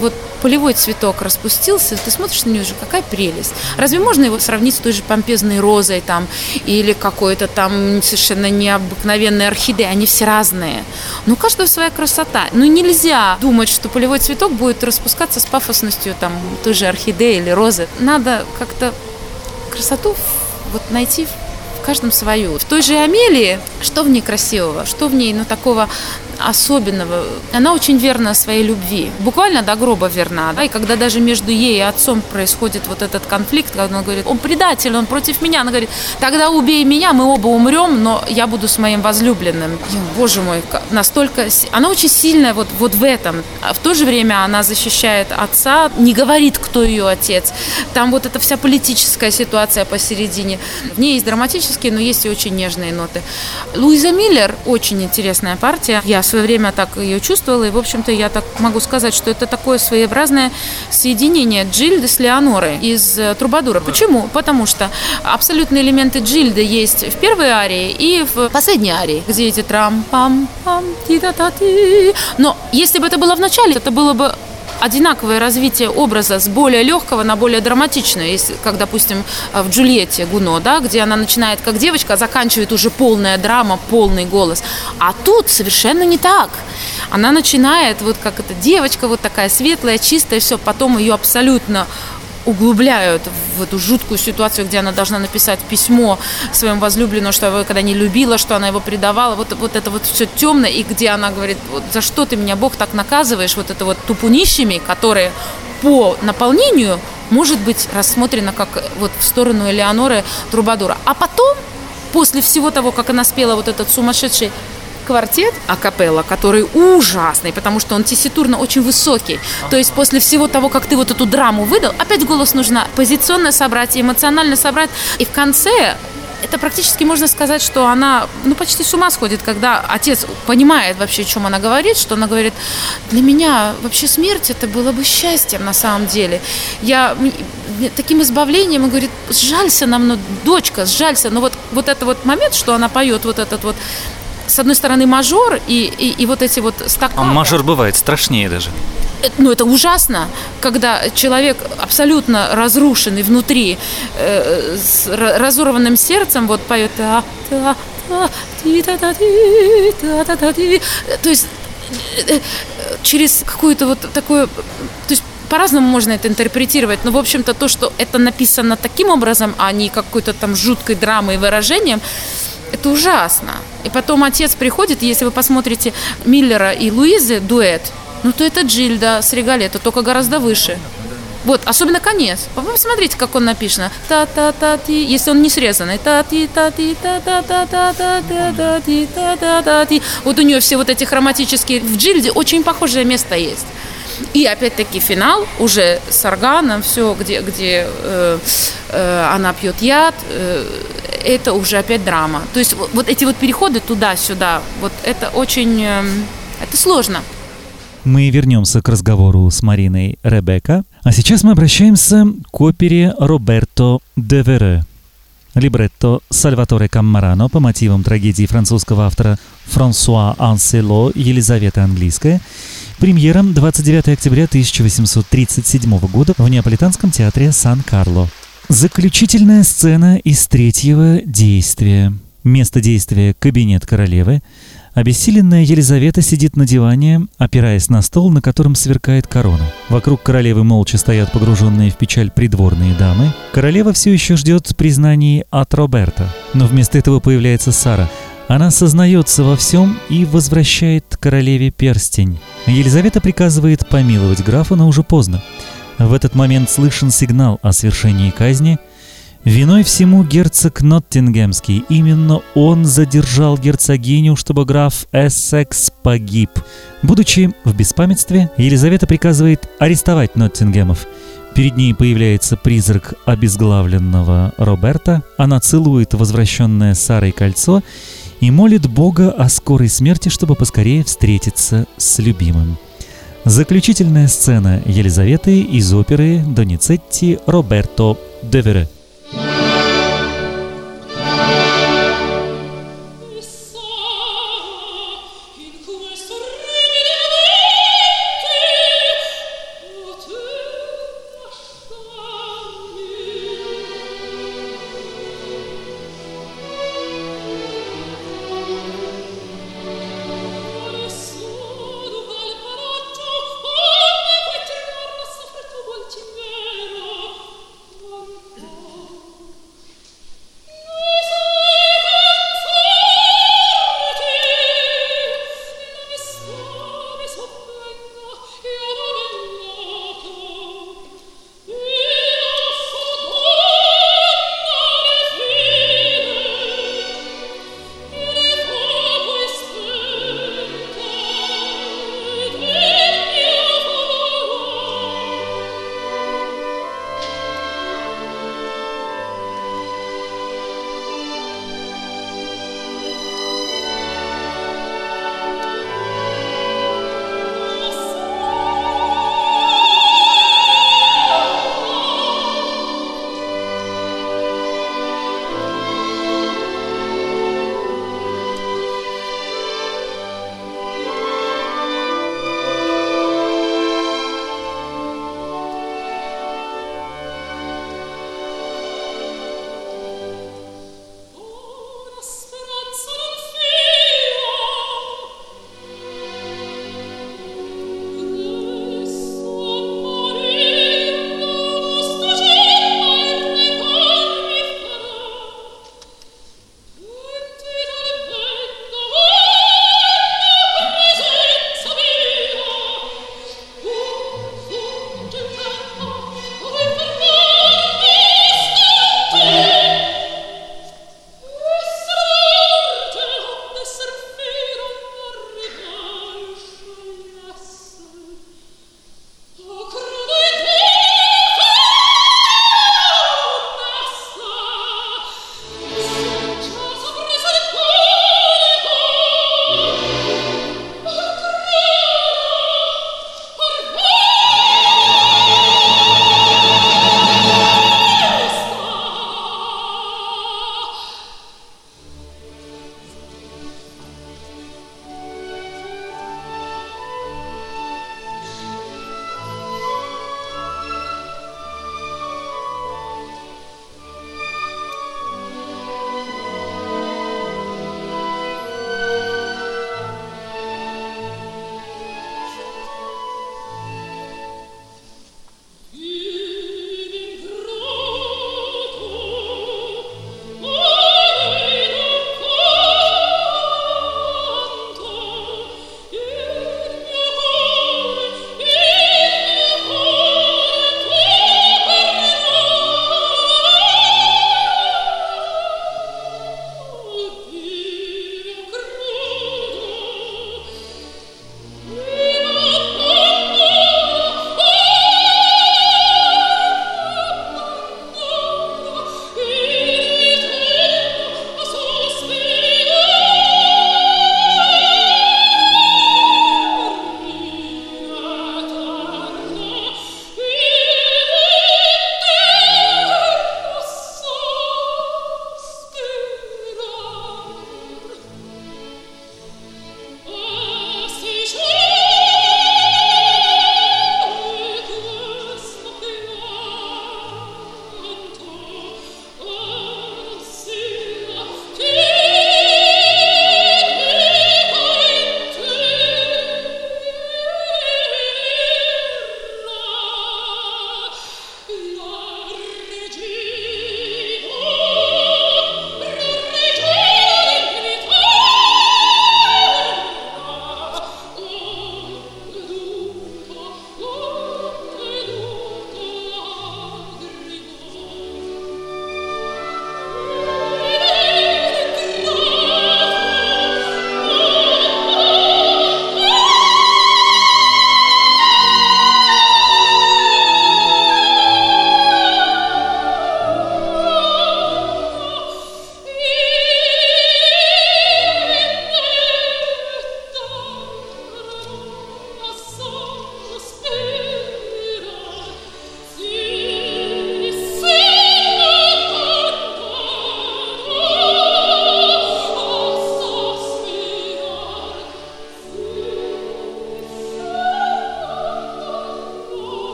полевой цветок распустился, ты смотришь на него уже, какая прелесть. Разве можно его сравнить с той же помпезной розой там, или какой-то там совершенно необыкновенной орхидеей? Они все разные. Но у каждого своя красота. Ну, нельзя думать, что полевой цветок будет распускаться с пафосностью там, той же орхидеи или розы. Надо как-то красоту вот найти в каждом свою. В той же Амелии, что в ней красивого, что в ней, ну, такого особенного. Она очень верна своей любви. Буквально до гроба верна. Да? И когда даже между ей и отцом происходит вот этот конфликт, когда он говорит, он предатель, он против меня, она говорит, тогда убей меня, мы оба умрем, но я буду с моим возлюбленным. И, боже мой, настолько... Она очень сильная вот, вот в этом. А в то же время она защищает отца, не говорит, кто ее отец. Там вот эта вся политическая ситуация посередине. В ней есть драматические, но есть и очень нежные ноты. Луиза Миллер очень интересная партия. Я в свое время так ее чувствовала, и, в общем-то, я так могу сказать, что это такое своеобразное соединение Джильды с Леонорой из «Трубадура». Почему? Потому что абсолютные элементы Джильды есть в первой арии и в последней арии, где эти трам-пам-пам, ти-та-та-ти. Но если бы это было в начале, это было бы одинаковое развитие образа с более легкого на более драматичное, если, как, допустим, в «Джульетте» Гуно, да, где она начинает как девочка, а заканчивает уже полная драма, полный голос. А тут совершенно не так. Она начинает вот как эта девочка, вот такая светлая, чистая, все, потом ее абсолютно углубляют в эту жуткую ситуацию, где она должна написать письмо своему возлюбленному, что его когда не любила, что она его предавала. Вот, вот это вот все темное, и где она говорит, вот, за что ты меня, Бог, так наказываешь? Вот это вот тупунищами, которые по наполнению может быть рассмотрено как вот в сторону Элеоноры Трубадура. А потом, после всего того, как она спела вот этот сумасшедший квартет акапелла, который ужасный, потому что он тесситурно очень высокий. То есть после всего того, как ты вот эту драму выдал, опять голос нужно позиционно собрать, эмоционально собрать. И в конце это практически можно сказать, что она ну, почти с ума сходит, когда отец понимает вообще, о чем она говорит, что она говорит, для меня вообще смерть это было бы счастьем на самом деле. Я таким избавлением, и говорит, сжалься нам, ну, дочка, сжалься. Но вот, вот этот вот момент, что она поет вот этот вот с одной стороны мажор и, и, и вот эти вот стаккато. А мажор бывает страшнее даже. Ну, это ужасно, когда человек абсолютно разрушенный внутри, э, с разорванным сердцем вот поет. То есть э, через какую-то вот такую... То есть по-разному можно это интерпретировать, но, в общем-то, то, что это написано таким образом, а не какой-то там жуткой драмой и выражением, это ужасно. И потом отец приходит, и если вы посмотрите Миллера и Луизы дуэт, ну то это Джильда с Риголетто, только гораздо выше. Вот, особенно конец. Посмотрите, как он написан. Та-та-та-ти, если он не срезанный. Та-ти-та-ти, та-та-та-та-та-та-ти, та-та-та-ти. Вот у нее все вот эти хроматические... В Джильде очень похожее место есть. И опять-таки финал уже с органом, все, где, где э, э, она пьет яд, э, это уже опять драма. То есть вот, вот эти вот переходы туда-сюда, вот это очень, э, это сложно. Мы вернемся к разговору с Мариной Ребекка, а сейчас мы обращаемся к опере Роберто де Вере. Либретто Сальваторе Каммарано по мотивам трагедии французского автора Франсуа Ансело «Елизавета английская». Премьера двадцать девятого октября тысяча восемьсот тридцать седьмого года в Неаполитанском театре Сан-Карло. Заключительная сцена из третьего действия. Место действия – кабинет королевы. Обессиленная Елизавета сидит на диване, опираясь на стол, на котором сверкает корона. Вокруг королевы молча стоят погруженные в печаль придворные дамы. Королева все еще ждет признаний от Роберто, но вместо этого появляется Сара. Она сознается во всем и возвращает королеве перстень. Елизавета приказывает помиловать графа, но уже поздно. В этот момент слышен сигнал о свершении казни. Виной всему герцог Ноттингемский. Именно он задержал герцогиню, чтобы граф Эссекс погиб. Будучи в беспамятстве, Елизавета приказывает арестовать Ноттингемов. Перед ней появляется призрак обезглавленного Роберта. Она целует возвращенное Сарой кольцо и молит Бога о скорой смерти, чтобы поскорее встретиться с любимым. Заключительная сцена Елизаветы из оперы Доницетти Роберто де Вере. To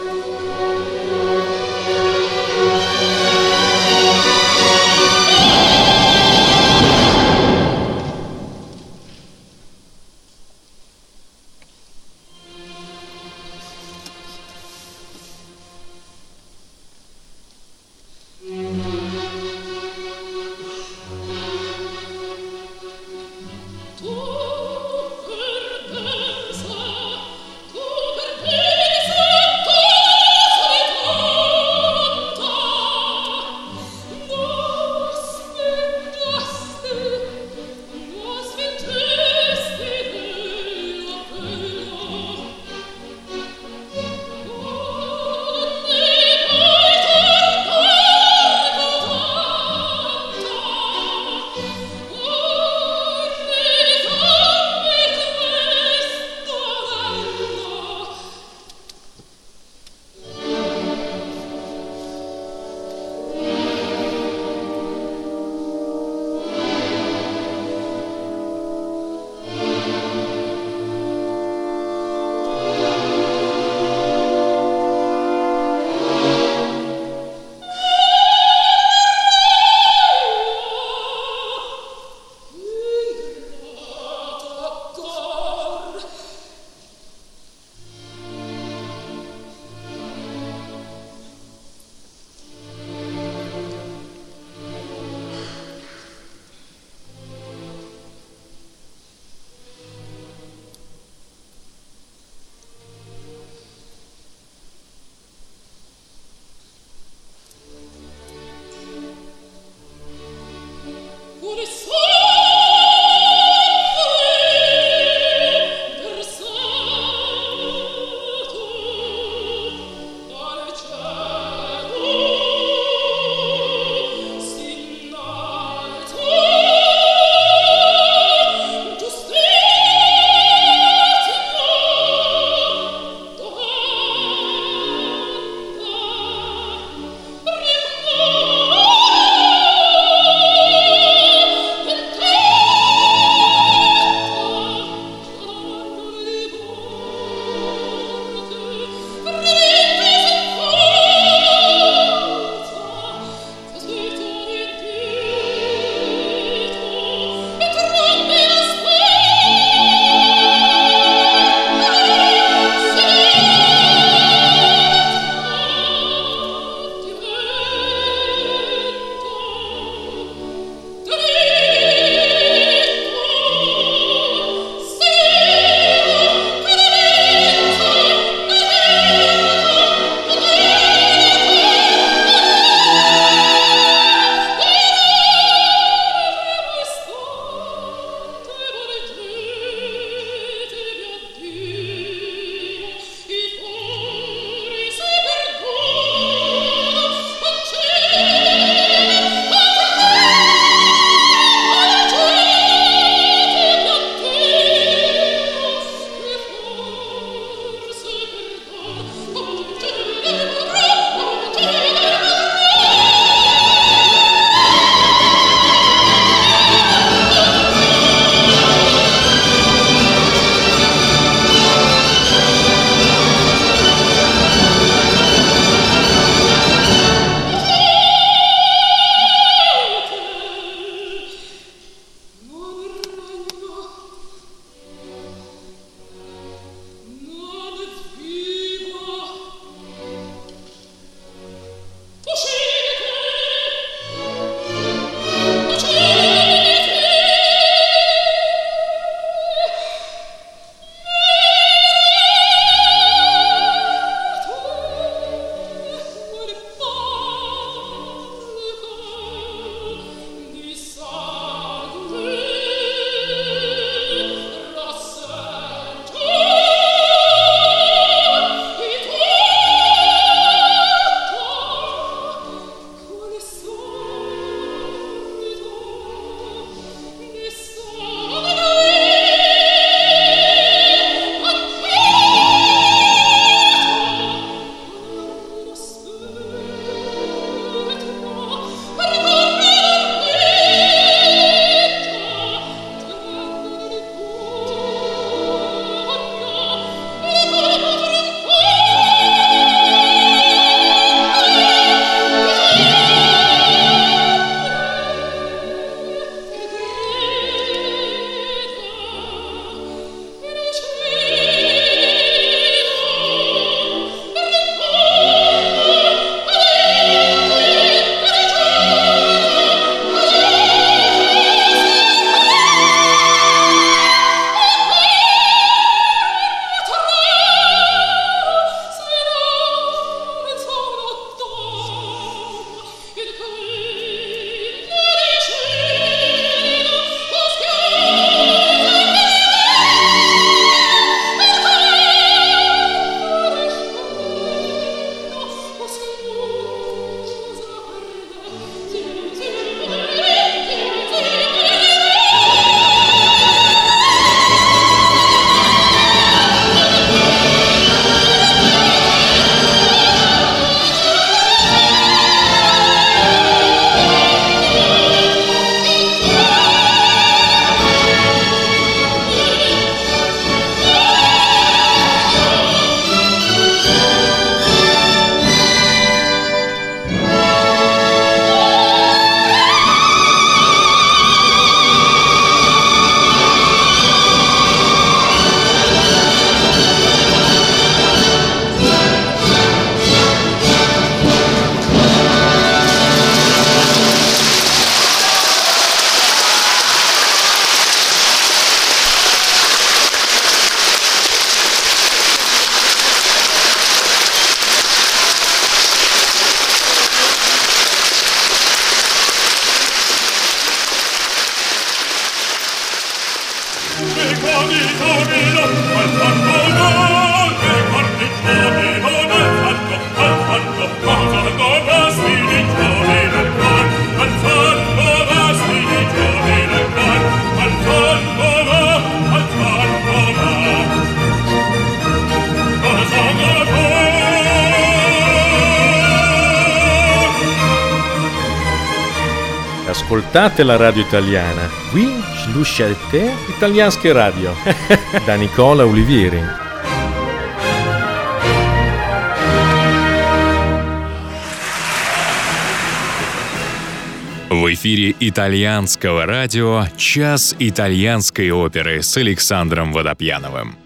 Tu per pensa, tu per ascoltate la radio italiana. Qui slušajte italijanske radio. Da Nicola Olivieri. В эфире итальянского радио «Час итальянской оперы» с Александром Водопьяновым.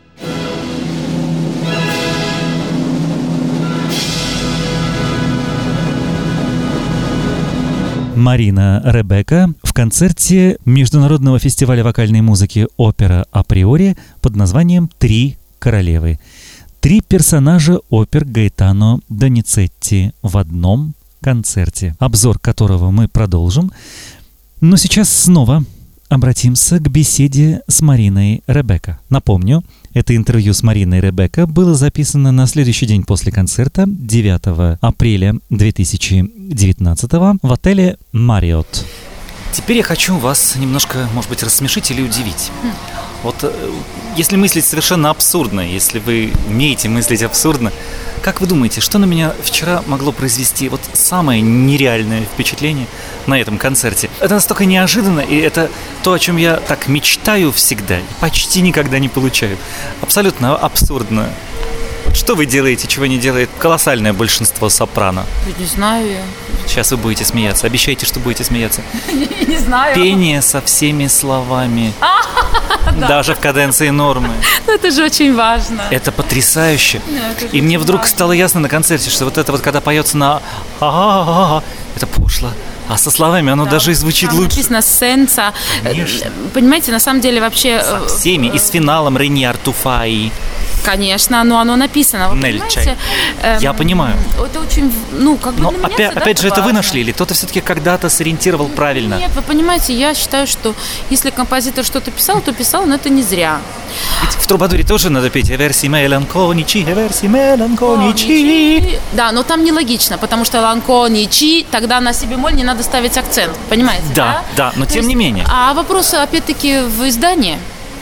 Марина Ребека в концерте Международного фестиваля вокальной музыки «Опера априори» под названием «Три королевы». Три персонажа опер Гаэтано Доницетти в одном концерте, обзор которого мы продолжим. Но сейчас снова обратимся к беседе с Мариной Ребека. Напомню, это интервью с Мариной Ребека было записано на следующий день после концерта, девятого апреля две тысячи девятнадцатого, в отеле «Мариотт». Теперь я хочу вас немножко, может быть, рассмешить или удивить. Вот если мыслить совершенно абсурдно, если вы умеете мыслить абсурдно, как вы думаете, что на меня вчера могло произвести вот самое нереальное впечатление на этом концерте? Это настолько неожиданно, и это то, о чем я так мечтаю всегда и почти никогда не получаю. Абсолютно абсурдно. Вот что вы делаете, чего не делает колоссальное большинство сопрано? Не знаю я. Сейчас вы будете смеяться. Обещайте, что будете смеяться. Не знаю. Пение со всеми словами. Даже в каденции нормы. Ну, это же очень важно. Это потрясающе. И мне вдруг стало ясно на концерте, что вот это вот, когда поется на а-а-а, это пошло. А со словами оно да, даже и звучит лучше. Написано «сенса». Понимаете, на самом деле вообще... Со всеми. И с финалом «Рени Артуфаи». Конечно, но оно написано. Вы понимаете? Эм, Я понимаю. Это очень, ну, как бы но для меня опять, опять же, это вы нашли или кто-то все-таки когда-то сориентировал правильно? Нет, вы понимаете, я считаю, что если композитор что-то писал, то писал, но это не зря. Ведь в трубадуре тоже надо петь «Верси меланконичи, верси меланконичи». Да, но там нелогично, потому что ланконичи, тогда на си бемоль не надо ставить акцент, понимаете? Да, да, да, но то тем есть, не менее. А вопрос, опять-таки, в издании.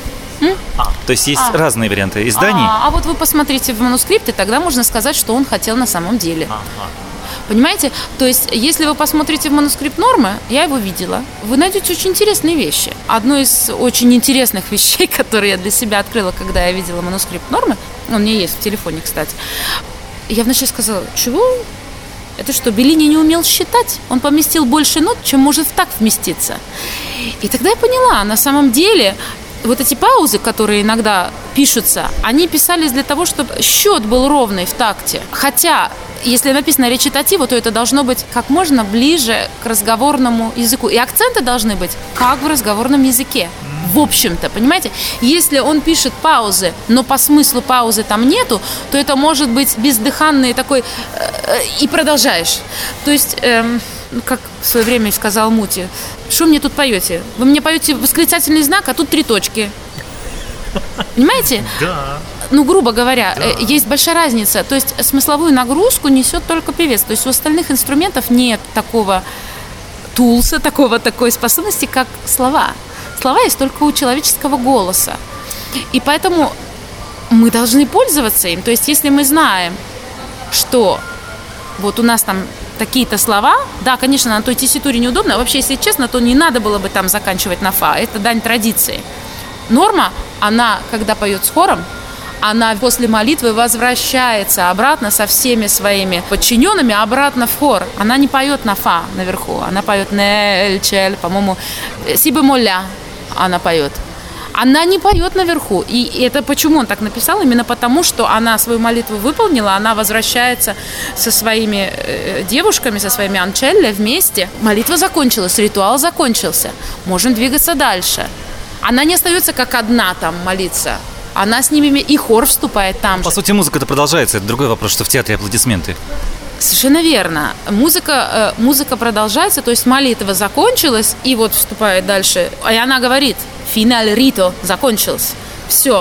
А, то есть есть а. разные варианты изданий? А, а вот вы посмотрите в манускрипты, тогда можно сказать, что он хотел на самом деле. Ага. Понимаете? То есть, если вы посмотрите в манускрипт нормы, я его видела, вы найдете очень интересные вещи. Одно из очень интересных вещей, которые я для себя открыла, когда я видела манускрипт нормы, он у меня есть в телефоне, кстати, я вначале сказала, чего? Это что, Беллини не умел считать? Он поместил больше нот, чем может в такт вместиться. И тогда я поняла, на самом деле... Вот эти паузы, которые иногда пишутся, они писались для того, чтобы счет был ровный в такте. Хотя, если написано речитативо, то это должно быть как можно ближе к разговорному языку. И акценты должны быть как в разговорном языке. В общем-то, понимаете? Если он пишет паузы, но по смыслу паузы там нету, то это может быть бездыханный такой... Э, и продолжаешь. То есть... Э, как в свое время сказал Мути, что мне тут поете? Вы мне поете восклицательный знак, а тут три точки. Понимаете? Да. Ну, грубо говоря, да. Есть большая разница. То есть смысловую нагрузку несет только певец. То есть у остальных инструментов нет такого тулса, такого, такой способности, как слова. Слова есть только у человеческого голоса. И поэтому мы должны пользоваться им. То есть если мы знаем, что вот у нас там такие-то слова, да, конечно, на той тесситуре неудобно, а вообще, если честно, то не надо было бы там заканчивать на фа, это дань традиции. Норма, она, когда поет с хором, она после молитвы возвращается обратно со всеми своими подчиненными обратно в хор. Она не поет на фа наверху, она поет нель, чель, по-моему, си бемоль-ля она поет. Она не поет наверху. И это почему он так написал? Именно потому, что она свою молитву выполнила, она возвращается со своими э, девушками, со своими анчелле вместе. Молитва закончилась, ритуал закончился. Можем двигаться дальше. Она не остается как одна там молиться. Она с ними, и хор вступает там По же. сути, музыка-то продолжается. Это другой вопрос, что в театре аплодисменты. Совершенно верно. Музыка, э, музыка продолжается, то есть молитва закончилась, и вот вступает дальше. И она говорит, финаль рито закончился. Все.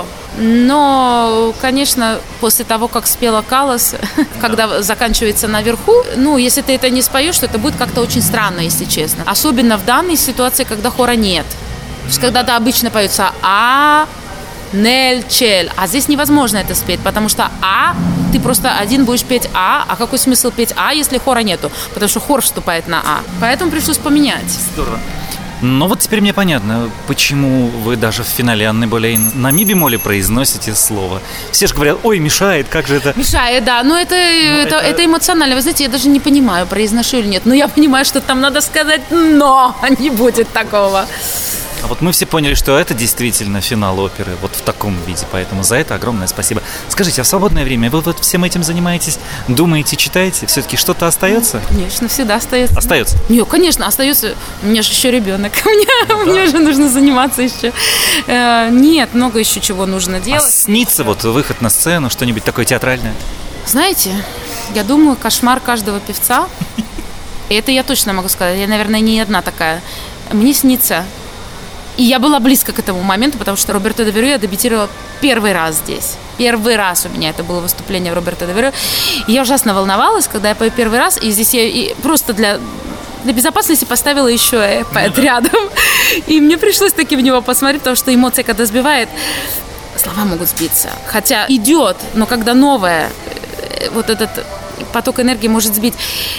Но, конечно, после того, как спела Каллас, когда заканчивается наверху, ну, если ты это не споешь, то это будет как-то очень странно, если честно. Особенно в данной ситуации, когда хора нет. То есть, когда-то обычно поется «а», «нель», «чель». А здесь невозможно это спеть, потому что «а» ты ты просто один будешь петь А, а какой смысл петь А, если хора нету? Потому что хор вступает на А. Поэтому пришлось поменять. Здорово. Ну вот теперь мне понятно, почему вы даже в финале Анны Болейн на ми-бемоле произносите слово. Все же говорят, ой, мешает, как же это... Мешает, да, но это, это, это... это эмоционально. Вы знаете, я даже не понимаю, произношу или нет, но я понимаю, что там надо сказать «но», не будет такого. А вот мы все поняли, что это действительно финал оперы, вот в таком виде, поэтому за это огромное спасибо. Скажите, а в свободное время вы вот всем этим занимаетесь, думаете, читаете? Все-таки что-то остается? Конечно, всегда остается. Остается? Нет, конечно, остается. У меня же еще ребенок, мне, да. мне же нужно заниматься еще. Э, нет, много еще чего нужно делать. А снится вот выход на сцену, что-нибудь такое театральное? Знаете, я думаю, кошмар каждого певца, и это я точно могу сказать, я, наверное, не одна такая. Мне снится. И я была близко к этому моменту, потому что Роберто де Верю я дебютировала первый раз здесь. Первый раз у меня это было выступление в Роберто де Верю. И я ужасно волновалась, когда я пою первый раз. И здесь я и просто для, для безопасности поставила еще iPad рядом. И мне пришлось таки в него посмотреть, потому что эмоция, когда сбивает, слова могут сбиться. Хотя идет, но когда новое, вот этот поток энергии может сбить.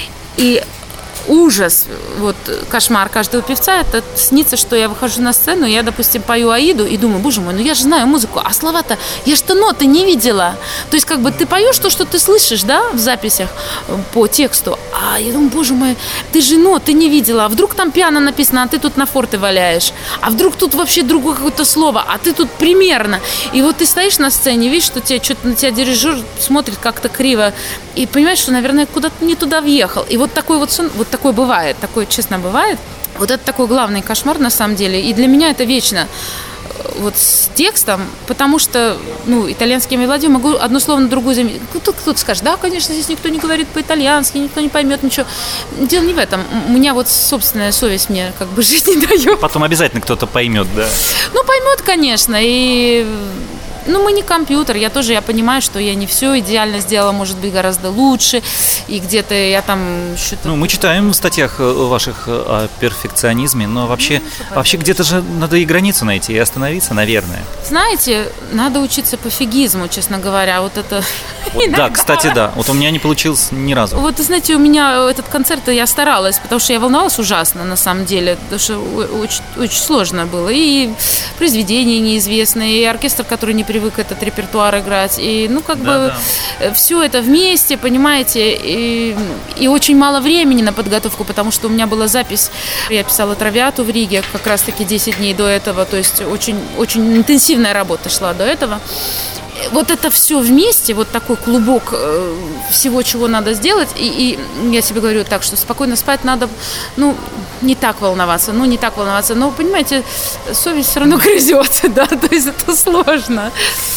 И ужас, вот кошмар каждого певца, это снится, что я выхожу на сцену, я, допустим, пою Аиду и думаю, боже мой, ну я же знаю музыку, а слова-то, я же-то ноты не видела. То есть как бы ты поешь то, что ты слышишь, да, в записях по тексту, а я думаю, боже мой, ты же ноты не видела, а вдруг там пиано написано, а ты тут на форте валяешь, а вдруг тут вообще другое какое-то слово, а ты тут примерно. И вот ты стоишь на сцене, видишь, что тебе, что-то на тебя дирижер смотрит как-то криво, и понимаешь, что, наверное, куда-то не туда въехал. И вот такой вот сон, вот такое бывает, такое честно бывает. Вот это такой главный кошмар на самом деле. И для меня это вечно вот с текстом, потому что, ну, итальянские мелодии могу одно слово на другую заменить. Кто-то, кто-то скажет, да, конечно, здесь никто не говорит по-итальянски, никто не поймет ничего. Дело не в этом. У меня вот собственная совесть мне как бы жить не дает. Потом обязательно кто-то поймет, да? Ну, поймет, конечно, и... Ну, мы не компьютер, я тоже, я понимаю, что я не все идеально сделала, может быть, гораздо лучше, и где-то я там что-то... Ну, мы читаем в статьях ваших о перфекционизме, но вообще, ну, вообще где-то же надо и границу найти, и остановиться, наверное. Знаете, надо учиться пофигизму, честно говоря, вот это... Вот, да, кстати, да, вот у меня не получилось ни разу. Вот, знаете, у меня этот концерт, я старалась, потому что я волновалась ужасно, на самом деле, потому что очень, очень сложно было, и произведения неизвестные, и оркестр, который не привык этот репертуар играть, и, ну, как да, бы да. Все это вместе, понимаете, и, и очень мало времени на подготовку, потому что у меня была запись, я писала «Травиату» в Риге как раз-таки десять дней до этого, то есть очень, очень интенсивная работа шла до этого. Вот это все вместе, вот такой клубок всего, чего надо сделать, и, и я себе говорю так, что спокойно спать надо, ну, не так волноваться, ну, не так волноваться, но, понимаете, совесть все равно грызет, да, то есть это сложно.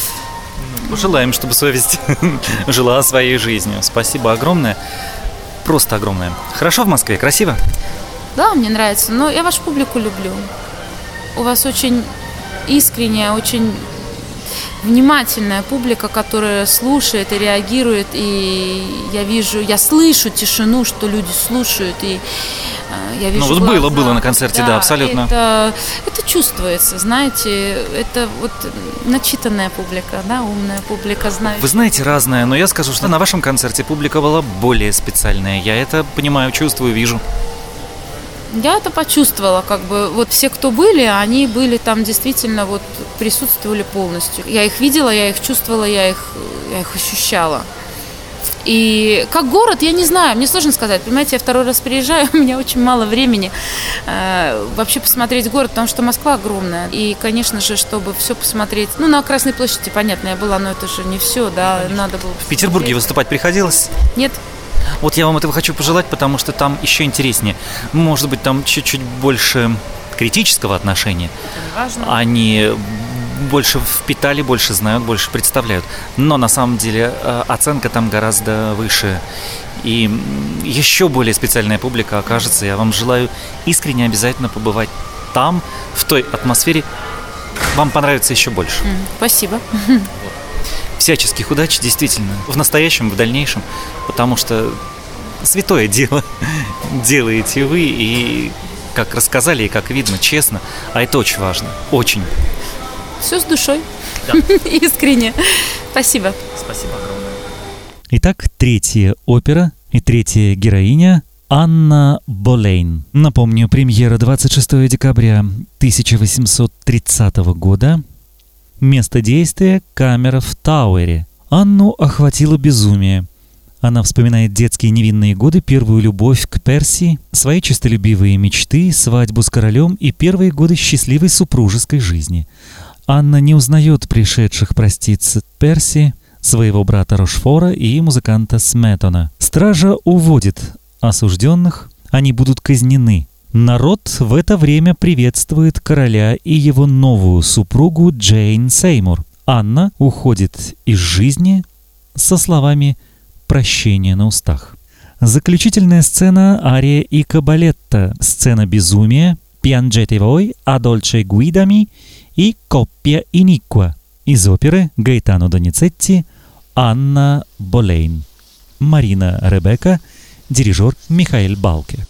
Пожелаем, чтобы совесть жила своей жизнью. Спасибо огромное, просто огромное. Хорошо в Москве, красиво? Да, мне нравится, но я вашу публику люблю. У вас очень искренняя, очень... внимательная публика, которая слушает и реагирует, и я вижу, я слышу тишину, что люди слушают, и я вижу. Ну вот глаза. было, было на концерте, да, да абсолютно. Это, это чувствуется, знаете, это вот начитанная публика, да, умная публика, знающая. Вы знаете, разная, но я скажу, что на вашем концерте публика была более специальная, я это понимаю, чувствую, вижу. Я это почувствовала, как бы, вот все, кто были, они были там действительно, вот, присутствовали полностью. Я их видела, я их чувствовала, я их, я их ощущала. И как город, я не знаю, мне сложно сказать, понимаете, я второй раз приезжаю, у меня очень мало времени э, вообще посмотреть город, потому что Москва огромная. И, конечно же, чтобы все посмотреть, ну, на Красной площади, понятно, я была, но это же не все, да, надо было посмотреть. В Петербурге выступать приходилось? Нет. Вот я вам этого хочу пожелать, потому что там еще интереснее. Может быть, там чуть-чуть больше критического отношения. Это не важно. Они больше впитали, больше знают, больше представляют. Но на самом деле оценка там гораздо выше. И еще более специальная публика окажется. Я вам желаю искренне обязательно побывать там, в той атмосфере. Вам понравится еще больше. Спасибо. Всяческих удач, действительно, в настоящем, в дальнейшем, потому что святое дело делаете вы, и как рассказали, и как видно, честно, а это очень важно, очень. Все с душой, да. Искренне. Спасибо. Спасибо огромное. Итак, третья опера и третья героиня Анна Болейн. Напомню, премьера двадцать шестого декабря тысяча восемьсот тридцатого года. Место действия – камера в Тауэре. Анну охватило безумие. Она вспоминает детские невинные годы, первую любовь к Перси, свои честолюбивые мечты, свадьбу с королем и первые годы счастливой супружеской жизни. Анна не узнает пришедших проститься Перси, своего брата Рошфора и музыканта Сметона. Стража уводит осужденных, они будут казнены. Народ в это время приветствует короля и его новую супругу Джейн Сеймур. Анна уходит из жизни со словами «прощение» на устах. Заключительная сцена — ария и кабалетта, сцена безумия «Piangete voi a dolce guidami» и «Coppia iniqua» из оперы Гаэтано Доницетти «Анна Болейн». Марина Ребека, дирижер Михаэль Балке.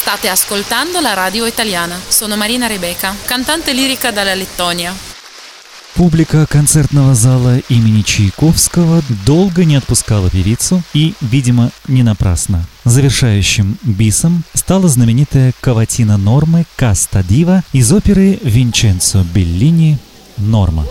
State ascoltando la radio italiana. Sono Marina Rebecca, cantante lirica dalla Lettonia. Публика концертного зала имени Чайковского долго не отпускала певицу и, видимо, не напрасно. Завершающим бисом стала знаменитая каватина Нормы «Каста Дива» из оперы Винченцо Беллини «Норма».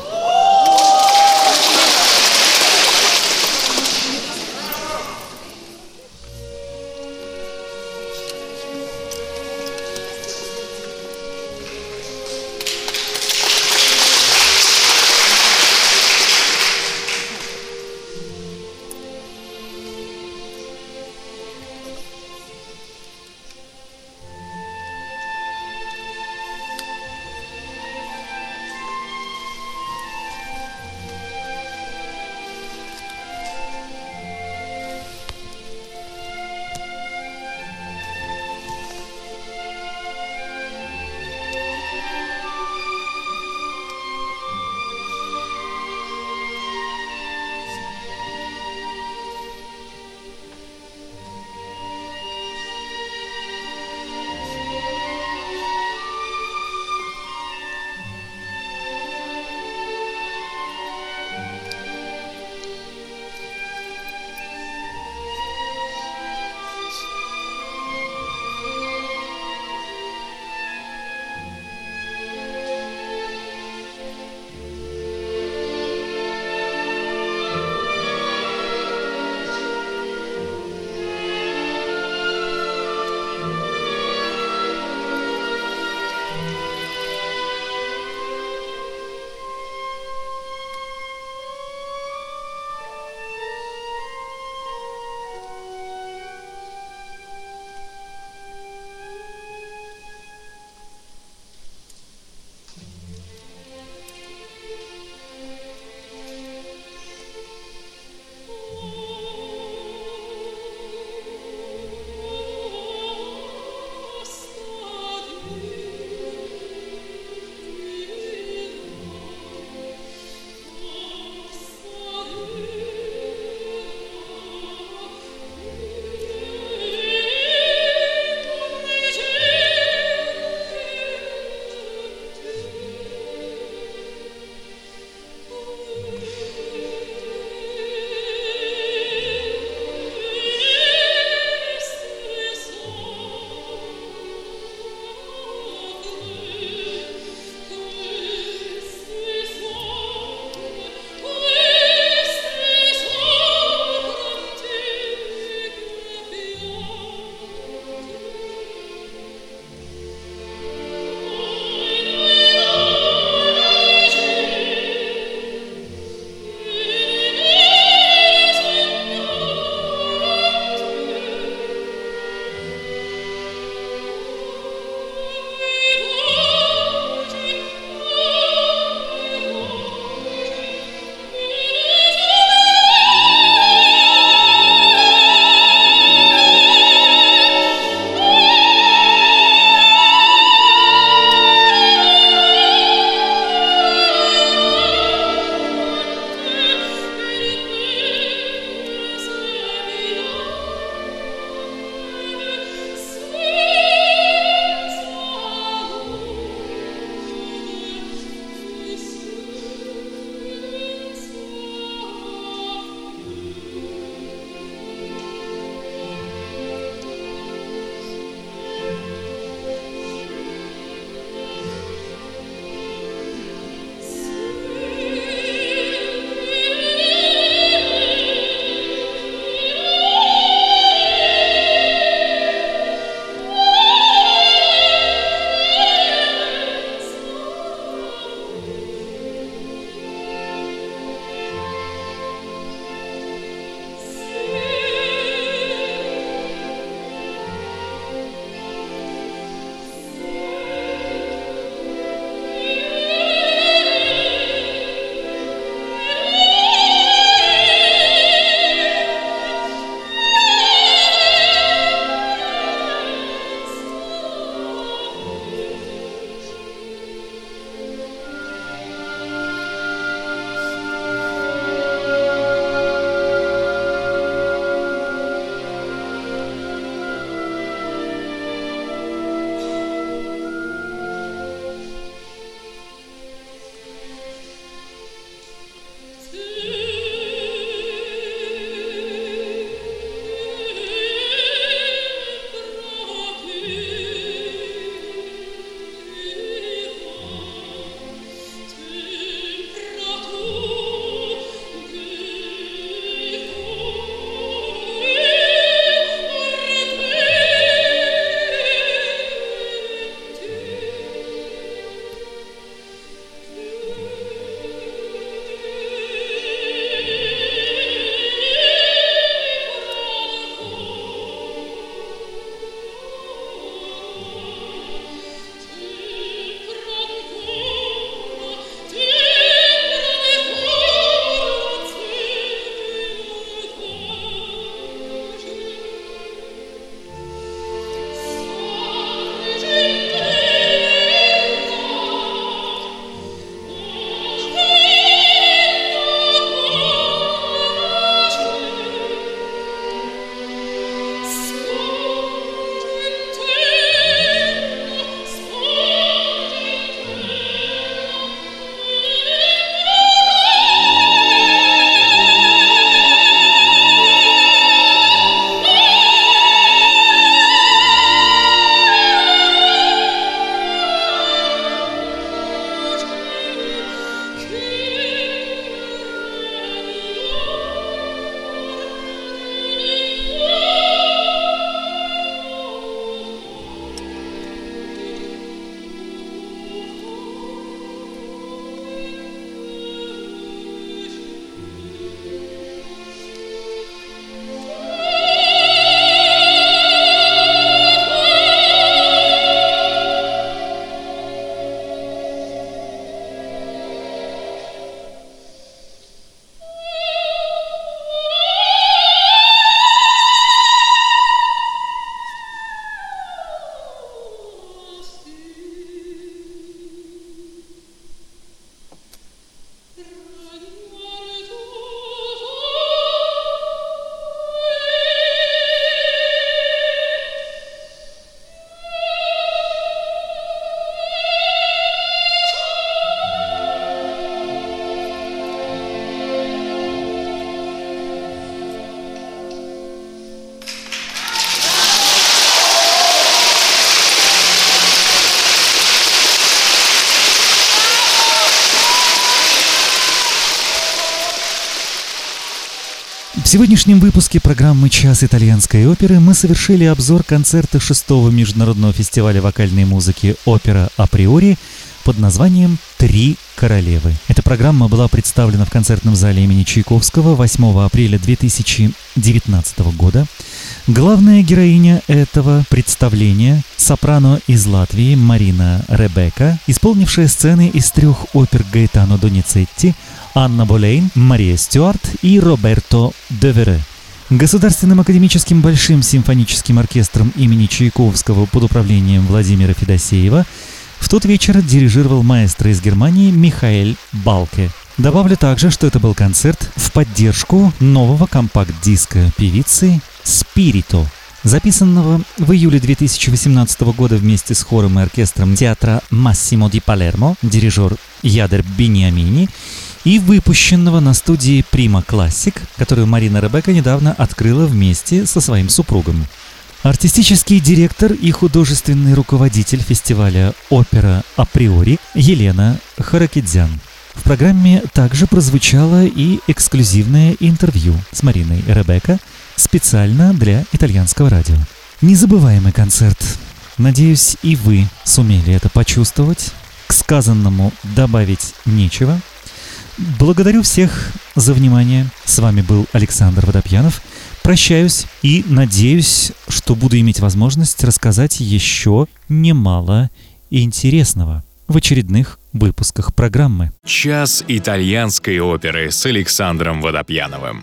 В сегодняшнем выпуске программы «Час итальянской оперы» мы совершили обзор концерта шестого международного фестиваля вокальной музыки «Опера априори» под названием «Три королевы». Эта программа была представлена в концертном зале имени Чайковского восьмого апреля две тысячи девятнадцатого года. Главная героиня этого представления – сопрано из Латвии Марина Ребека, исполнившая сцены из трех опер Гаэтано Доницетти, Анна Болейн, Мария Стюарт и Роберто Девере. Государственным академическим Большим симфоническим оркестром имени Чайковского под управлением Владимира Федосеева в тот вечер дирижировал маэстро из Германии Михаэль Балке. Добавлю также, что это был концерт в поддержку нового компакт-диска певицы «Спирито», записанного в июле две тысячи восемнадцатого года вместе с хором и оркестром театра Массимо ди Палермо, дирижер Ядер Бениамини, и выпущенного на студии Prima Classic, которую Марина Ребека недавно открыла вместе со своим супругом. Артистический директор и художественный руководитель фестиваля «Опера априори» Елена Харакидзян. В программе также прозвучало и эксклюзивное интервью с Мариной Ребека специально для итальянского радио. Незабываемый концерт. Надеюсь, и вы сумели это почувствовать. К сказанному добавить нечего. Благодарю всех за внимание. С вами был Александр Водопьянов. Прощаюсь и надеюсь, что буду иметь возможность рассказать еще немало интересного в очередных выпусках программы. «Час итальянской оперы» с Александром Водопьяновым.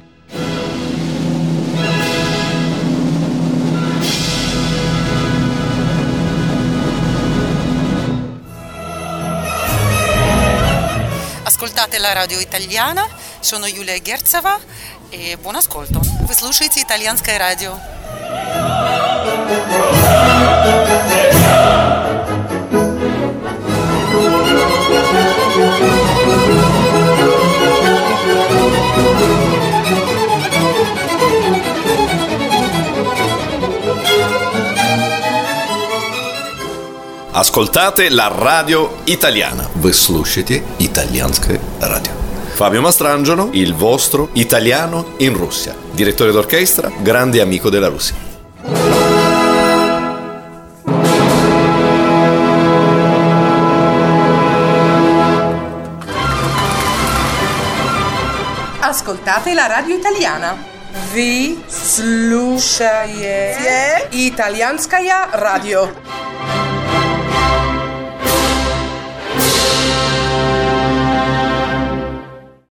Ascoltate la radio italiana, sono Юлия Герцева e buon ascolto. Вы слушаете итальянское радио. Ascoltate la radio italiana. Вы слушаете итальянское радио. Fabio Mastrangelo, il vostro italiano in Russia. Direttore d'orchestra, grande amico della Russia. Ascoltate la radio italiana. Vi слушаете итальянское радио.